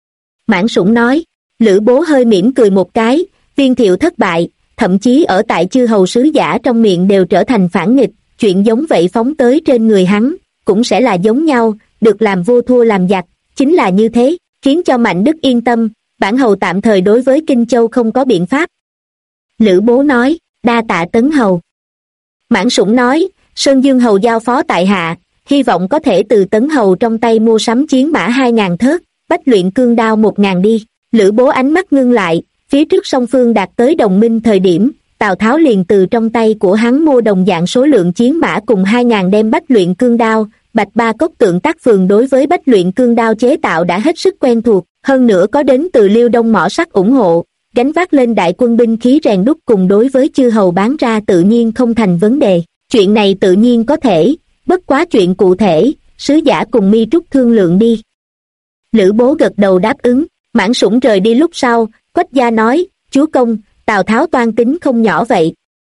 Mãn Sủng nói. Lữ Bố hơi mỉm cười một cái, Viên Thiệu thất bại, thậm chí ở tại chư hầu sứ giả trong miệng đều trở thành phản nghịch, chuyện giống vậy phóng tới trên người hắn, cũng sẽ là giống nhau, được làm vua thua làm giặc, chính là như thế, khiến cho Mạnh Đức yên tâm, bản hầu tạm thời đối với Kinh Châu không có biện pháp. Lữ Bố nói, đa tạ Tấn Hầu. Mãn Sủng nói, Sơn Dương Hầu giao phó tại hạ, hy vọng có thể từ Tấn Hầu trong tay mua sắm chiến mã 2.000 thớt, bách luyện cương đao 1.000 đi. Lữ Bố ánh mắt ngưng lại, phía trước song phương đạt tới đồng minh thời điểm, Tào Tháo liền từ trong tay của hắn mua đồng dạng số lượng chiến mã cùng 2.000 đem bách luyện cương đao. Bạch Ba Cốc Tượng Tác Phường đối với bách luyện cương đao chế tạo đã hết sức quen thuộc, hơn nữa có đến từ Liêu Đông mỏ sắt ủng hộ, gánh vác lên đại quân binh khí rèn đúc cùng đối với chư hầu bán ra tự nhiên không thành vấn đề. Chuyện này tự nhiên có thể, bất quá chuyện cụ thể, sứ giả cùng Mi Trúc thương lượng đi. Lữ Bố gật đầu đáp ứng. Mãn Sủng rời đi lúc sau, Quách Gia nói, chúa công, Tào Tháo toan tính không nhỏ vậy.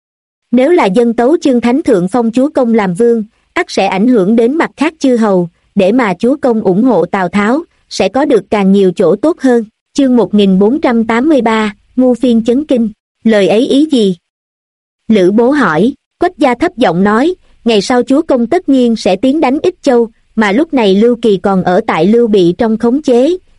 Nếu là dân tấu chương thánh thượng phong chúa công làm vương, ắt sẽ ảnh hưởng đến mặt khác chư hầu, để mà chúa công ủng hộ Tào Tháo, sẽ có được càng nhiều chỗ tốt hơn. Chương 1483, Ngu Phiên chấn kinh, lời ấy ý gì? Lữ Bố hỏi. Quách Gia thấp giọng nói, ngày sau chúa công tất nhiên sẽ tiến đánh Ích Châu, mà lúc này Lưu Kỳ còn ở tại Lưu Bị trong khống chế,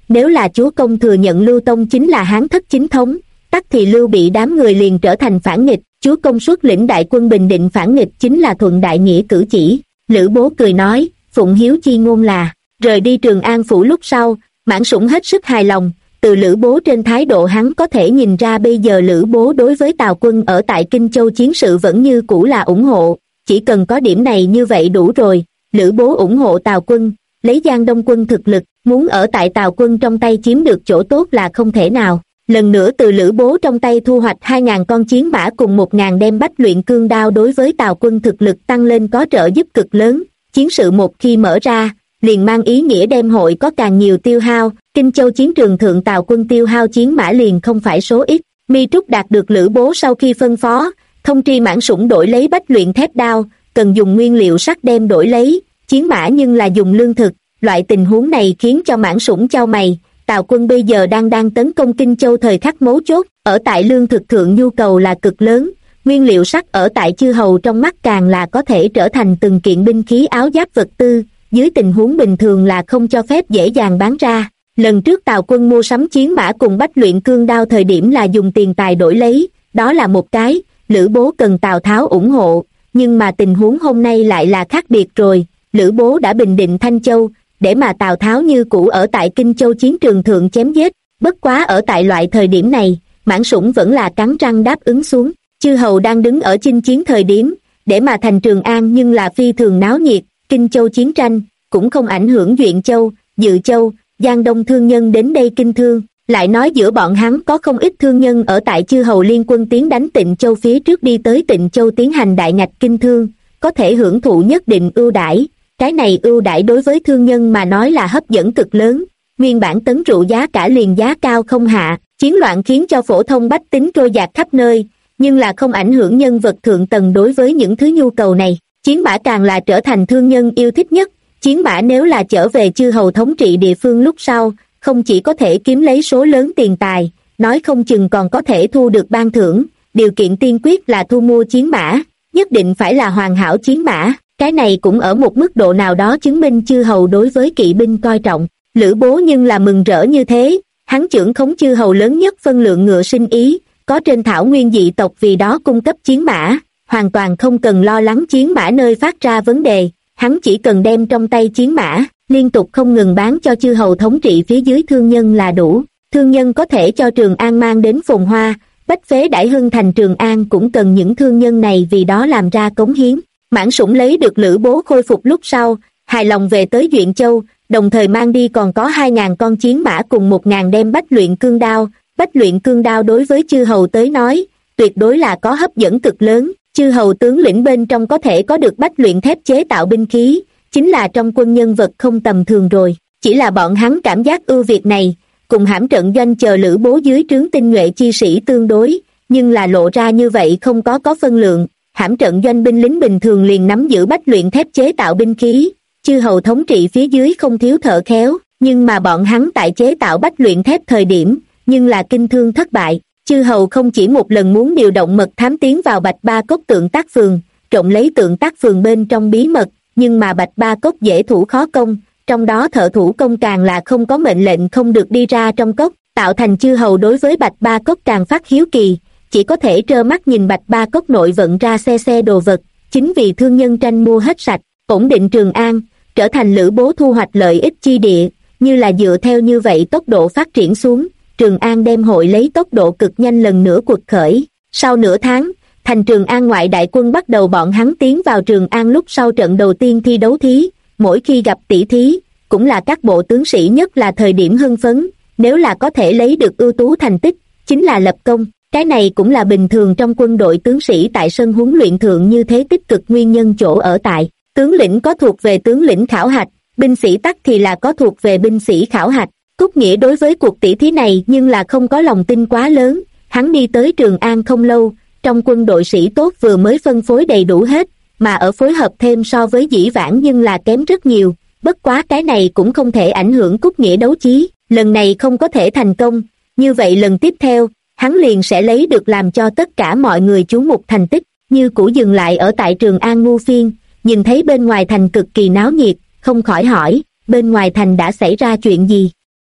nếu là chúa công thừa nhận Lưu Tông chính là Hán thất chính thống, tắc thì Lưu Bị đám người liền trở thành phản nghịch, chúa công xuất lĩnh đại quân bình định phản nghịch chính là thuận đại nghĩa cử chỉ. Lữ Bố cười nói, phụng hiếu chi ngôn là. Rời đi Trường An phủ lúc sau, Mãn Sủng hết sức hài lòng, từ Lữ Bố trên thái độ hắn có thể nhìn ra bây giờ Lữ Bố đối với Tào quân ở tại Kinh Châu chiến sự vẫn như cũ là ủng hộ, chỉ cần có điểm này như vậy đủ rồi. Lữ Bố ủng hộ Tào quân, lấy Giang Đông quân thực lực, muốn ở tại Tào quân trong tay chiếm được chỗ tốt là không thể nào. Lần nữa từ Lữ Bố trong tay thu hoạch 2.000 con chiến mã cùng 1.000 đem bách luyện cương đao đối với Tào quân thực lực tăng lên có trợ giúp cực lớn. Chiến sự một khi mở ra, liền mang ý nghĩa đem hội có càng nhiều tiêu hao, Kinh Châu chiến trường thượng Tào quân tiêu hao chiến mã liền không phải số ít. Mi Trúc đạt được Lữ Bố sau khi phân phó, thông tri Mãn Sủng đổi lấy bách luyện thép đao, cần dùng nguyên liệu sắt đem đổi lấy, chiến mã nhưng là dùng lương thực. Loại tình huống này khiến cho Mãn Sủng chau mày, Tào quân bây giờ đang tấn công Kinh Châu thời khắc mấu chốt, ở tại lương thực thượng nhu cầu là cực lớn, nguyên liệu sắt ở tại chư hầu trong mắt càng là có thể trở thành từng kiện binh khí áo giáp vật tư, dưới tình huống bình thường là không cho phép dễ dàng bán ra. Lần trước Tào quân mua sắm chiến mã cùng bách luyện cương đao thời điểm là dùng tiền tài đổi lấy, đó là một cái, Lữ Bố cần Tào Tháo ủng hộ, nhưng mà tình huống hôm nay lại là khác biệt rồi, Lữ Bố đã bình định Thanh Châu, để mà Tào Tháo như cũ ở tại Kinh Châu chiến trường thượng chém giết, bất quá ở tại loại thời điểm này, Mãn Sủng vẫn là cắn răng đáp ứng xuống. Chư hầu đang đứng ở chinh chiến thời điểm, để mà thành Trường An nhưng là phi thường náo nhiệt, Kinh Châu chiến tranh, cũng không ảnh hưởng Duyện Châu, Dự Châu, Giang Đông thương nhân đến đây kinh thương, lại nói giữa bọn hắn có không ít thương nhân ở tại chư hầu liên quân tiến đánh Tịnh Châu phía trước đi tới Tịnh Châu tiến hành đại ngạch kinh thương, có thể hưởng thụ nhất định ưu đãi. Cái này ưu đãi đối với thương nhân mà nói là hấp dẫn cực lớn, nguyên bản tấn rượu giá cả liền giá cao không hạ, chiến loạn khiến cho phổ thông bách tính trôi dạt khắp nơi, nhưng là không ảnh hưởng nhân vật thượng tầng đối với những thứ nhu cầu này. Chiến mã càng là trở thành thương nhân yêu thích nhất, chiến mã nếu là trở về chư hầu thống trị địa phương lúc sau, không chỉ có thể kiếm lấy số lớn tiền tài, nói không chừng còn có thể thu được ban thưởng, điều kiện tiên quyết là thu mua chiến mã, nhất định phải là hoàn hảo chiến mã. Cái này cũng ở một mức độ nào đó chứng minh chư hầu đối với kỵ binh coi trọng. Lữ Bố nhưng là mừng rỡ như thế, hắn trưởng khống chư hầu lớn nhất phân lượng ngựa sinh ý, có trên thảo nguyên dị tộc vì đó cung cấp chiến mã, hoàn toàn không cần lo lắng chiến mã nơi phát ra vấn đề, hắn chỉ cần đem trong tay chiến mã, liên tục không ngừng bán cho chư hầu thống trị phía dưới thương nhân là đủ. Thương nhân có thể cho Trường An mang đến phồn hoa, bách phế đãi hưng thành Trường An cũng cần những thương nhân này vì đó làm ra cống hiến. Mãn Sủng lấy được Lữ Bố khôi phục lúc sau, hài lòng về tới Duyện Châu, đồng thời mang đi còn có 2.000 con chiến mã cùng 1.000 đem bách luyện cương đao. Bách luyện cương đao đối với chư hầu tới nói, tuyệt đối là có hấp dẫn cực lớn, chư hầu tướng lĩnh bên trong có thể có được bách luyện thép chế tạo binh khí, chính là trong quân nhân vật không tầm thường rồi. Chỉ là bọn hắn cảm giác ưu việt này, cùng hãm trận doanh chờ Lữ Bố dưới trướng tinh nhuệ chi sĩ tương đối, nhưng là lộ ra như vậy không có phân lượng. Hãm trận doanh binh lính bình thường liền nắm giữ bách luyện thép chế tạo binh khí, chư hầu thống trị phía dưới không thiếu thợ khéo, nhưng mà bọn hắn tại chế tạo bách luyện thép thời điểm, nhưng là kinh thương thất bại. Chư hầu không chỉ một lần muốn điều động mật thám tiến vào Bạch Ba Cốc tượng tác phường, trộm lấy tượng tác phường bên trong bí mật, nhưng mà Bạch Ba Cốc dễ thủ khó công, trong đó thợ thủ công càng là không có mệnh lệnh không được đi ra trong cốc, tạo thành chư hầu đối với Bạch Ba Cốc càng phát hiếu kỳ, chỉ có thể trơ mắt nhìn Bạch Ba Cốc nội vận ra xe đồ vật. Chính vì thương nhân tranh mua hết sạch, ổn định Trường An, trở thành Lữ Bố thu hoạch lợi ích chi địa, như là dựa theo như vậy tốc độ phát triển xuống, Trường An đem hội lấy tốc độ cực nhanh lần nữa quật khởi. Sau nửa tháng, thành Trường An ngoại đại quân bắt đầu bọn hắn tiến vào Trường An lúc sau trận đầu tiên thi đấu thí, mỗi khi gặp tỷ thí, cũng là các bộ tướng sĩ nhất là thời điểm hưng phấn, nếu là có thể lấy được ưu tú thành tích, chính là lập công. Cái này cũng là bình thường trong quân đội tướng sĩ tại sân huấn luyện thượng như thế tích cực nguyên nhân chỗ ở tại. Tướng lĩnh có thuộc về tướng lĩnh khảo hạch, binh sĩ tắc thì là có thuộc về binh sĩ khảo hạch. Cúc Nghĩa đối với cuộc tỷ thí này nhưng là không có lòng tin quá lớn, hắn đi tới Trường An không lâu, trong quân đội sĩ tốt vừa mới phân phối đầy đủ hết, mà ở phối hợp thêm so với dĩ vãng nhưng là kém rất nhiều, bất quá cái này cũng không thể ảnh hưởng Cúc Nghĩa đấu chí, lần này không có thể thành công, như vậy lần tiếp theo, hắn liền sẽ lấy được làm cho tất cả mọi người chú mục thành tích. Như cũ dừng lại ở tại Trường An Ngu Phiên, nhìn thấy bên ngoài thành cực kỳ náo nhiệt, không khỏi hỏi, bên ngoài thành đã xảy ra chuyện gì?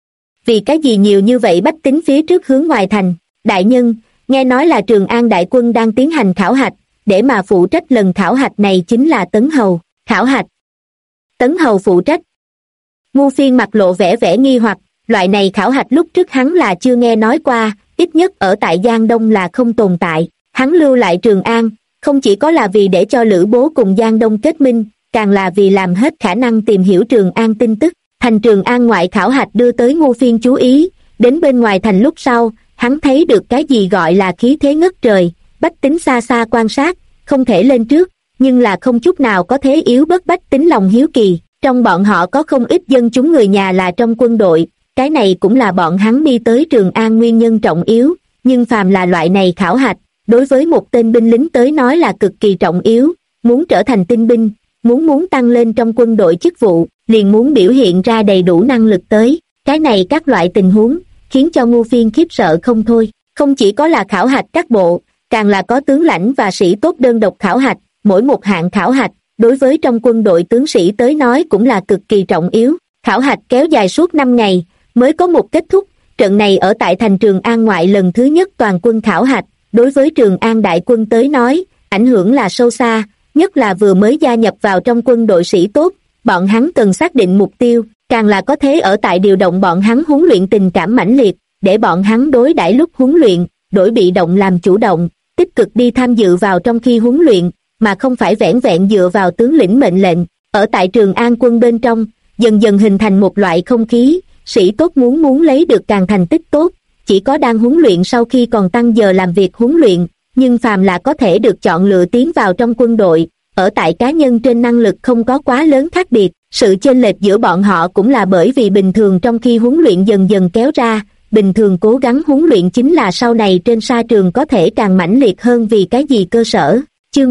vì cái gì nhiều như vậy bách tính phía trước hướng ngoài thành? Đại nhân, nghe nói là Trường An đại quân đang tiến hành khảo hạch, để mà phụ trách lần khảo hạch này chính là Tấn Hầu. Khảo hạch? Tấn Hầu phụ trách? Ngu Phiên mặt lộ vẻ vẻ nghi hoặc, loại này khảo hạch lúc trước hắn là chưa nghe nói qua, ít nhất ở tại Giang Đông là không tồn tại. Hắn lưu lại Trường An, không chỉ có là vì để cho Lữ Bố cùng Giang Đông kết minh, càng là vì làm hết khả năng tìm hiểu Trường An tin tức. Thành Trường An ngoại khảo hạch đưa tới Ngu Phiên chú ý, đến bên ngoài thành lúc sau, hắn thấy được cái gì gọi là khí thế ngất trời, bách tính xa xa quan sát, không thể lên trước, nhưng là không chút nào có thế yếu bớt bách tính lòng hiếu kỳ. Trong bọn họ có không ít dân chúng người nhà là trong quân đội, cái này cũng là bọn hắn đi tới Trường An nguyên nhân trọng yếu, nhưng phàm là loại này khảo hạch, đối với một tên binh lính tới nói là cực kỳ trọng yếu, muốn trở thành tinh binh, muốn tăng lên trong quân đội chức vụ, liền muốn biểu hiện ra đầy đủ năng lực tới. Cái này các loại tình huống, khiến cho Ngu Phiên khiếp sợ không thôi. Không chỉ có là khảo hạch các bộ, càng là có tướng lãnh và sĩ tốt đơn độc khảo hạch, mỗi một hạng khảo hạch, đối với trong quân đội tướng sĩ tới nói cũng là cực kỳ trọng yếu. Khảo hạch kéo dài suốt 5 ngày, mới có một kết thúc. Trận này ở tại thành Trường An ngoại lần thứ nhất toàn quân khảo hạch, đối với Trường An đại quân tới nói, ảnh hưởng là sâu xa, nhất là vừa mới gia nhập vào trong quân đội sĩ tốt, bọn hắn cần xác định mục tiêu, càng là có thế ở tại điều động bọn hắn huấn luyện tình cảm mãnh liệt, để bọn hắn đối đãi lúc huấn luyện, đổi bị động làm chủ động, tích cực đi tham dự vào trong khi huấn luyện, mà không phải vẻn vẹn dựa vào tướng lĩnh mệnh lệnh. Ở tại Trường An quân bên trong, dần dần hình thành một loại không khí, sĩ tốt muốn lấy được càng thành tích tốt, chỉ có đang huấn luyện sau khi còn tăng giờ làm việc huấn luyện, nhưng phàm là có thể được chọn lựa tiến vào trong quân đội, ở tại cá nhân trên năng lực không có quá lớn khác biệt, sự chênh lệch giữa bọn họ cũng là bởi vì bình thường trong khi huấn luyện dần dần kéo ra, bình thường cố gắng huấn luyện chính là sau này trên sa trường có thể càng mãnh liệt hơn vì cái gì cơ sở. Chương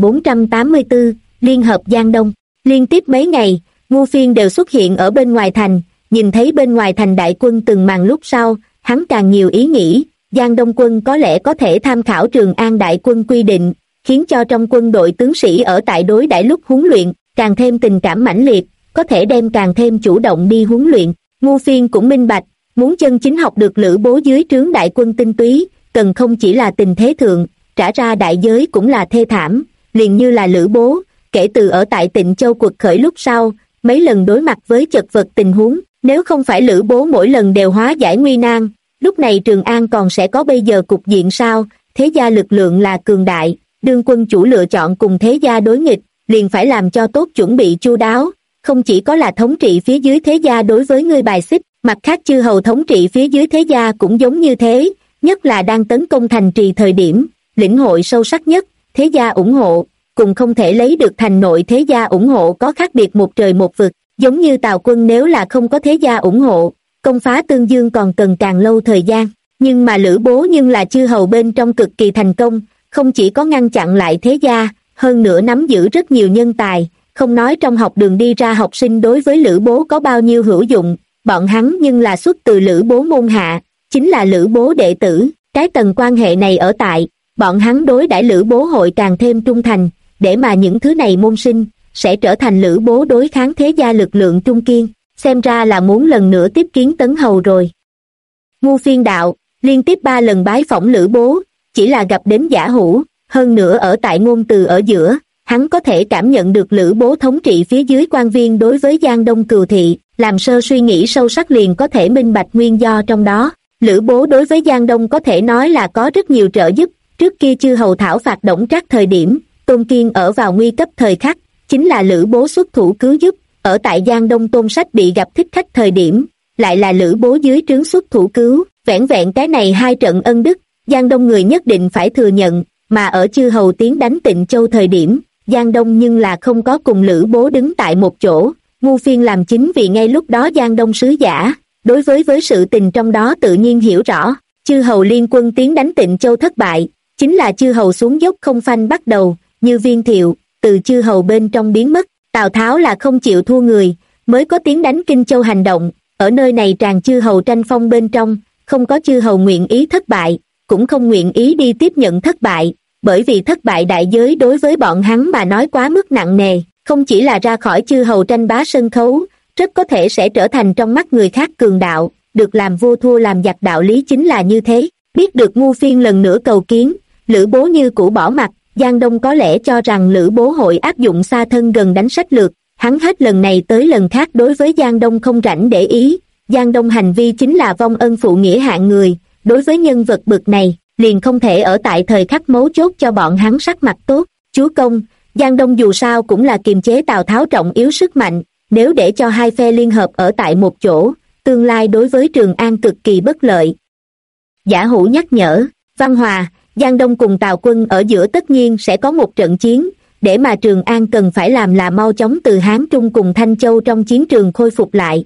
1484, Liên hợp Giang Đông. Liên tiếp mấy ngày, Ngu Phiên đều xuất hiện ở bên ngoài thành, nhìn thấy bên ngoài thành đại quân từng màn lúc sau, hắn càng nhiều ý nghĩ, Giang Đông quân có lẽ có thể tham khảo Trường An đại quân quy định, khiến cho trong quân đội tướng sĩ ở tại đối đãi lúc huấn luyện, càng thêm tình cảm mãnh liệt, có thể đem càng thêm chủ động đi huấn luyện. Ngu Phiên cũng minh bạch, muốn chân chính học được Lữ Bố dưới trướng đại quân tinh túy, cần không chỉ là tình thế thượng, trả ra đại giới cũng là thê thảm, liền như là Lữ Bố, kể từ ở tại Tịnh Châu quật khởi lúc sau, mấy lần đối mặt với chật vật tình huống, nếu không phải Lữ Bố mỗi lần đều hóa giải nguy nan, lúc này Trường An còn sẽ có bây giờ cục diện sao? Thế gia lực lượng là cường đại, đương quân chủ lựa chọn cùng thế gia đối nghịch, liền phải làm cho tốt chuẩn bị chu đáo, không chỉ có là thống trị phía dưới thế gia đối với ngươi bài xích, mặt khác chư hầu thống trị phía dưới thế gia cũng giống như thế, nhất là đang tấn công thành trì thời điểm, lĩnh hội sâu sắc nhất, thế gia ủng hộ, cùng không thể lấy được thành nội thế gia ủng hộ có khác biệt một trời một vực, giống như Tào quân nếu là không có thế gia ủng hộ, công phá Tương Dương còn cần càng lâu thời gian, nhưng mà Lữ Bố nhưng là chư hầu bên trong cực kỳ thành công, không chỉ có ngăn chặn lại thế gia, hơn nữa nắm giữ rất nhiều nhân tài, không nói trong học đường đi ra học sinh đối với Lữ Bố có bao nhiêu hữu dụng, bọn hắn nhưng là xuất từ Lữ Bố môn hạ, chính là Lữ Bố đệ tử, cái tầng quan hệ này ở tại, bọn hắn đối đãi Lữ Bố hội càng thêm trung thành, để mà những thứ này môn sinh, sẽ trở thành Lữ Bố đối kháng thế gia lực lượng trung kiên, xem ra là muốn lần nữa tiếp kiến Tấn Hầu rồi. Ngu Phiên đạo, liên tiếp 3 lần bái phỏng Lữ Bố, chỉ là gặp đến giả hủ, hơn nữa ở tại ngôn từ ở giữa, hắn có thể cảm nhận được Lữ Bố thống trị phía dưới quan viên đối với Giang Đông Cừu Thị, làm sơ suy nghĩ sâu sắc liền có thể minh bạch nguyên do trong đó. Lữ Bố đối với Giang Đông có thể nói là có rất nhiều trợ giúp, trước kia chư hầu thảo phạt Đổng Trác thời điểm, Tôn Kiên ở vào nguy cấp thời khắc, chính là Lữ Bố xuất thủ cứu giúp, ở tại Giang Đông Tôn Sách bị gặp thích khách thời điểm, lại là Lữ Bố dưới trướng xuất thủ cứu, vẻn vẹn cái này 2 trận ân đức, Giang Đông người nhất định phải thừa nhận, mà ở chư hầu tiến đánh Tịnh Châu thời điểm, Giang Đông nhưng là không có cùng Lữ Bố đứng tại một chỗ, Ngu Phiên làm chính vì ngay lúc đó Giang Đông sứ giả, đối với sự tình trong đó tự nhiên hiểu rõ, chư hầu liên quân tiến đánh Tịnh Châu thất bại, chính là chư hầu xuống dốc không phanh bắt đầu, như Viên Thiệu, từ chư hầu bên trong biến mất, Tào Tháo là không chịu thua người, mới có tiến đánh Kinh Châu hành động, ở nơi này tràn chư hầu tranh phong bên trong, không có chư hầu nguyện ý thất bại, cũng không nguyện ý đi tiếp nhận thất bại, bởi vì thất bại đại giới đối với bọn hắn mà nói quá mức nặng nề, không chỉ là ra khỏi chư hầu tranh bá sân khấu, rất có thể sẽ trở thành trong mắt người khác cường đạo, được làm vua thua làm giặc đạo lý chính là như thế. Biết được Ngu Phiên lần nữa cầu kiến, Lữ Bố như cũ bỏ mặt. Giang Đông có lẽ cho rằng Lữ Bố hội áp dụng xa thân gần đánh sách lược, hắn hết lần này tới lần khác đối với Giang Đông không rảnh để ý. Giang Đông hành vi chính là vong ân phụ nghĩa hạng người, đối với nhân vật bực này, liền không thể ở tại thời khắc mấu chốt cho bọn hắn sắc mặt tốt. Chúa công, Giang Đông dù sao cũng là kiềm chế Tào Tháo trọng yếu sức mạnh, nếu để cho hai phe liên hợp ở tại một chỗ, tương lai đối với Trường An cực kỳ bất lợi. Giả Hủ nhắc nhở, Văn Hòa, Giang Đông cùng Tào quân ở giữa tất nhiên sẽ có một trận chiến, để mà Trường An cần phải làm là mau chóng từ Hán Trung cùng Thanh Châu trong chiến trường khôi phục lại.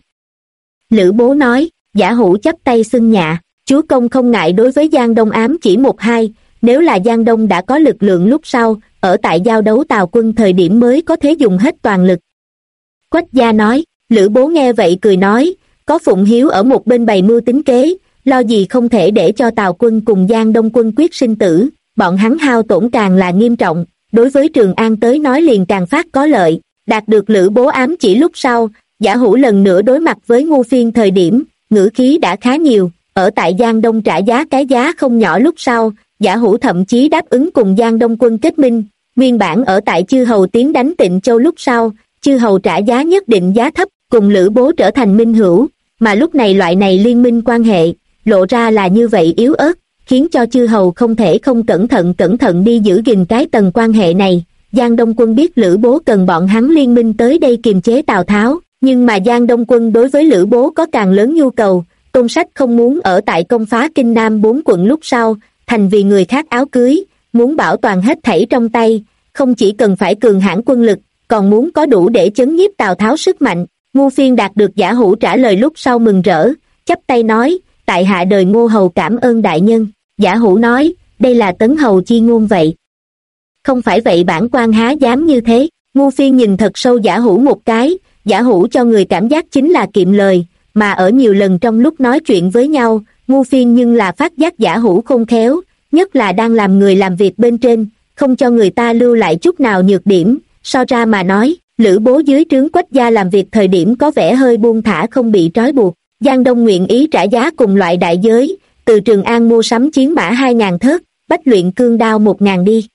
Lữ Bố nói. Giả Hủ chắp tay xưng nhạ, chúa công không ngại đối với Giang Đông ám chỉ một hai, nếu là Giang Đông đã có lực lượng lúc sau, ở tại giao đấu Tào quân thời điểm mới có thể dùng hết toàn lực. Quách gia nói. Lữ Bố nghe vậy cười nói, có Phụng Hiếu ở một bên bày mưu tính kế, lo gì không thể để cho Tào quân cùng Giang Đông quân quyết sinh tử, bọn hắn hao tổn càng là nghiêm trọng, đối với Trường An tới nói liền càng phát có lợi. Đạt được Lữ Bố ám chỉ lúc sau, Giả Hủ lần nữa đối mặt với Ngu Phiên thời điểm, ngữ khí đã khá nhiều, ở tại Giang Đông trả giá cái giá không nhỏ lúc sau, Giả Hủ thậm chí đáp ứng cùng Giang Đông quân kết minh. Nguyên bản ở tại chư hầu tiến đánh Tịnh Châu lúc sau, chư hầu trả giá nhất định giá thấp, cùng Lữ Bố trở thành minh hữu, mà lúc này loại này liên minh quan hệ, lộ ra là như vậy yếu ớt, khiến cho chư hầu không thể không cẩn thận đi giữ gìn cái tầng quan hệ này. Giang Đông quân biết Lữ Bố cần bọn hắn liên minh tới đây kiềm chế Tào Tháo, nhưng mà Giang Đông quân đối với Lữ Bố có càng lớn nhu cầu. Tôn Sách không muốn ở tại công phá Kinh Nam 4 quận lúc sau, thành vì người khác áo cưới, muốn bảo toàn hết thảy trong tay, không chỉ cần phải cường hãn quân lực, còn muốn có đủ để chấn nhiếp Tào Tháo sức mạnh. Ngu Phiên đạt được Giả Hủ trả lời lúc sau mừng rỡ, chắp tay nói, tại hạ đời Ngô hầu cảm ơn đại nhân. Giả Hủ nói, đây là Tấn hầu chi ngôn vậy. Không phải vậy bản quan há dám như thế. Ngu Phiên nhìn thật sâu Giả Hủ một cái, Giả Hủ cho người cảm giác chính là kiệm lời, mà ở nhiều lần trong lúc nói chuyện với nhau, Ngu Phiên nhưng là phát giác Giả Hủ khôn khéo, nhất là đang làm người làm việc bên trên, không cho người ta lưu lại chút nào nhược điểm. So ra mà nói, Lữ Bố dưới trướng Quách gia làm việc thời điểm có vẻ hơi buông thả không bị trói buộc. Giang Đông nguyện ý trả giá cùng loại đại giới, từ Trường An mua sắm chiến mã 2.000 thớt, bách luyện cương đao 1.000 đi.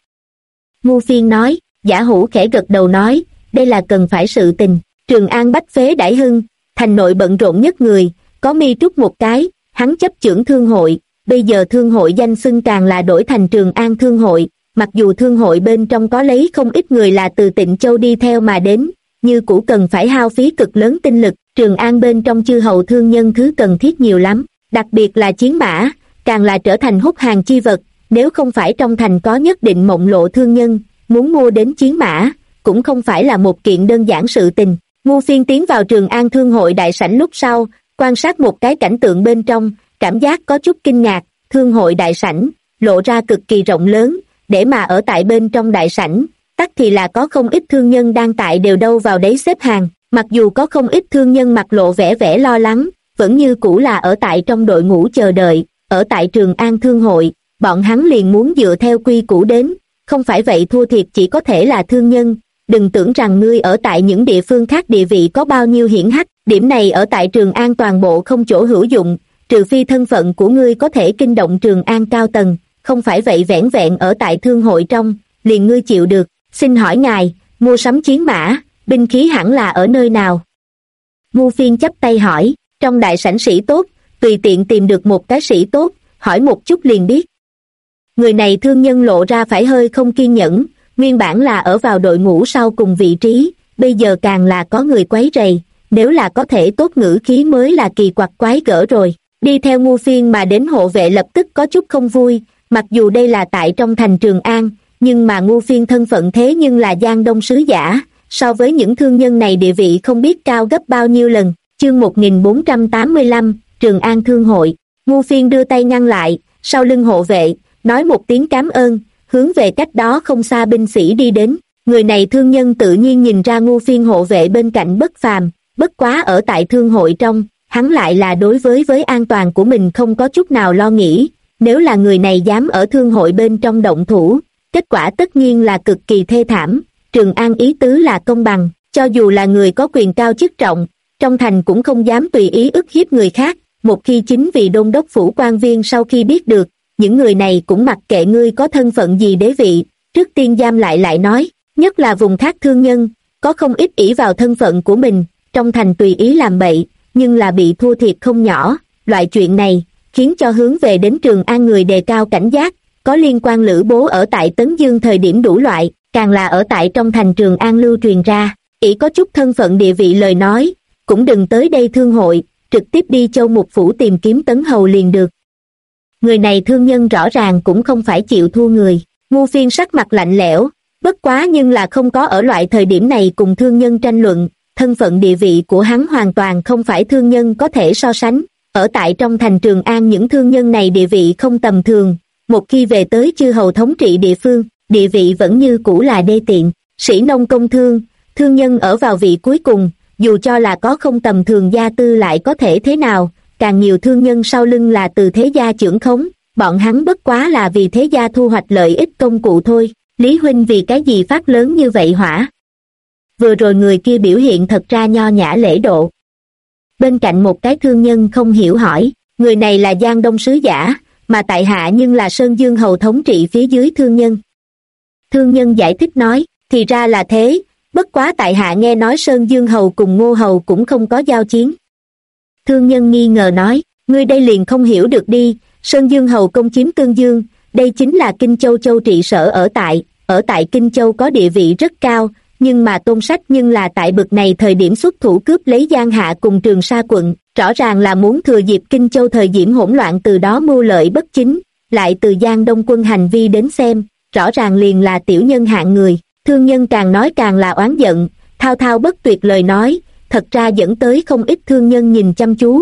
Ngu Phiên nói. Giả Hủ khẽ gật đầu nói, đây là cần phải sự tình. Trường An bách phế đãi hưng, thành nội bận rộn nhất người, có Mi Trúc một cái, hắn chấp chưởng thương hội, bây giờ thương hội danh xưng càng là đổi thành Trường An thương hội, mặc dù thương hội bên trong có lấy không ít người là từ Tịnh Châu đi theo mà đến, như cũ cần phải hao phí cực lớn tinh lực. Trường An bên trong chư hầu thương nhân thứ cần thiết nhiều lắm, đặc biệt là chiến mã, càng là trở thành hút hàng chi vật, nếu không phải trong thành có nhất định mộng lộ thương nhân, muốn mua đến chiến mã, cũng không phải là một kiện đơn giản sự tình. Ngu Phiên tiến vào Trường An thương hội đại sảnh lúc sau, quan sát một cái cảnh tượng bên trong, cảm giác có chút kinh ngạc. Thương hội đại sảnh, lộ ra cực kỳ rộng lớn, để mà ở tại bên trong đại sảnh, tắc thì là có không ít thương nhân đang tại đều đâu vào đấy xếp hàng. Mặc dù có không ít thương nhân mặt lộ vẻ lo lắng, vẫn như cũ là ở tại trong đội ngũ chờ đợi. Ở tại Trường An thương hội, bọn hắn liền muốn dựa theo quy củ đến, không phải vậy thua thiệt chỉ có thể là thương nhân. Đừng tưởng rằng ngươi ở tại những địa phương khác địa vị có bao nhiêu hiển hách, điểm này ở tại Trường An toàn bộ không chỗ hữu dụng, trừ phi thân phận của ngươi có thể kinh động Trường An cao tầng, không phải vậy vẻn vẹn ở tại thương hội trong, liền ngươi chịu được. Xin hỏi ngài, mua sắm chiến mã, binh khí hẳn là ở nơi nào? Ngu Phiên chắp tay hỏi. Trong đại sảnh sĩ tốt, tùy tiện tìm được một cái sĩ tốt, hỏi một chút liền biết. Người này thương nhân lộ ra phải hơi không kiên nhẫn, nguyên bản là ở vào đội ngũ sau cùng vị trí, bây giờ càng là có người quấy rầy, nếu là có thể tốt ngữ khí mới là kỳ quặc quái gở rồi. Đi theo Ngu Phiên mà đến hộ vệ lập tức có chút không vui, mặc dù đây là tại trong thành Trường An, nhưng mà Ngu Phiên thân phận thế nhưng là Giang Đông sứ giả, so với những thương nhân này địa vị không biết cao gấp bao nhiêu lần. Chương 1485, Trường An thương hội. Ngu Phiên đưa tay ngăn lại, sau lưng hộ vệ, nói một tiếng cảm ơn, hướng về cách đó không xa binh sĩ đi đến. Người này thương nhân tự nhiên nhìn ra Ngu Phiên hộ vệ bên cạnh bất phàm, bất quá ở tại thương hội trong, hắn lại là đối với an toàn của mình không có chút nào lo nghĩ. Nếu là người này dám ở thương hội bên trong động thủ, kết quả tất nhiên là cực kỳ thê thảm. Trường An ý tứ là công bằng, cho dù là người có quyền cao chức trọng, trong thành cũng không dám tùy ý ức hiếp người khác, một khi chính vì đôn đốc phủ quan viên sau khi biết được, những người này cũng mặc kệ ngươi có thân phận gì đế vị, trước tiên giam lại nói, nhất là vùng khác thương nhân, có không ít ỷ vào thân phận của mình, trong thành tùy ý làm bậy, nhưng là bị thua thiệt không nhỏ, loại chuyện này, khiến cho hướng về đến Trường An người đề cao cảnh giác, có liên quan Lữ Bố ở tại Tấn Dương thời điểm đủ loại, càng là ở tại trong thành Trường An lưu truyền ra, ỷ có chút thân phận địa vị lời nói, cũng đừng tới đây thương hội, trực tiếp đi Châu Mục Phủ tìm kiếm Tấn Hầu liền được. Người này thương nhân rõ ràng cũng không phải chịu thua người, Ngu Phiên sắc mặt lạnh lẽo, bất quá nhưng là không có ở loại thời điểm này cùng thương nhân tranh luận, thân phận địa vị của hắn hoàn toàn không phải thương nhân có thể so sánh, ở tại trong thành Trường An những thương nhân này địa vị không tầm thường, một khi về tới chư hầu thống trị địa phương, địa vị vẫn như cũ là đê tiện, sĩ nông công thương, thương nhân ở vào vị cuối cùng, dù cho là có không tầm thường gia tư lại có thể thế nào, càng nhiều thương nhân sau lưng là từ thế gia trưởng khống, bọn hắn bất quá là vì thế gia thu hoạch lợi ích công cụ thôi, Lý Huynh vì cái gì phát lớn như vậy hỏa? Vừa rồi người kia biểu hiện thật ra nho nhã lễ độ. Bên cạnh một cái thương nhân không hiểu hỏi, người này là Giang Đông sứ giả, mà tại hạ nhưng là Sơn Dương hầu thống trị phía dưới thương nhân. Thương nhân giải thích nói, thì ra là thế, bất quá tại hạ nghe nói Sơn Dương hầu cùng Ngô hầu cũng không có giao chiến. Thương nhân nghi ngờ nói, ngươi đây liền không hiểu được đi, Sơn Dương hầu công chiếm Tương Dương, đây chính là Kinh Châu châu trị sở ở tại Kinh Châu có địa vị rất cao, nhưng mà Tôn Sách nhưng là tại bực này thời điểm xuất thủ cướp lấy Giang Hạ cùng Trường Sa quận, rõ ràng là muốn thừa dịp Kinh Châu thời điểm hỗn loạn từ đó mưu lợi bất chính, lại từ Giang Đông quân hành vi đến xem, rõ ràng liền là tiểu nhân hạng người. Thương nhân càng nói càng là oán giận, thao thao bất tuyệt lời nói, thật ra dẫn tới không ít thương nhân nhìn chăm chú,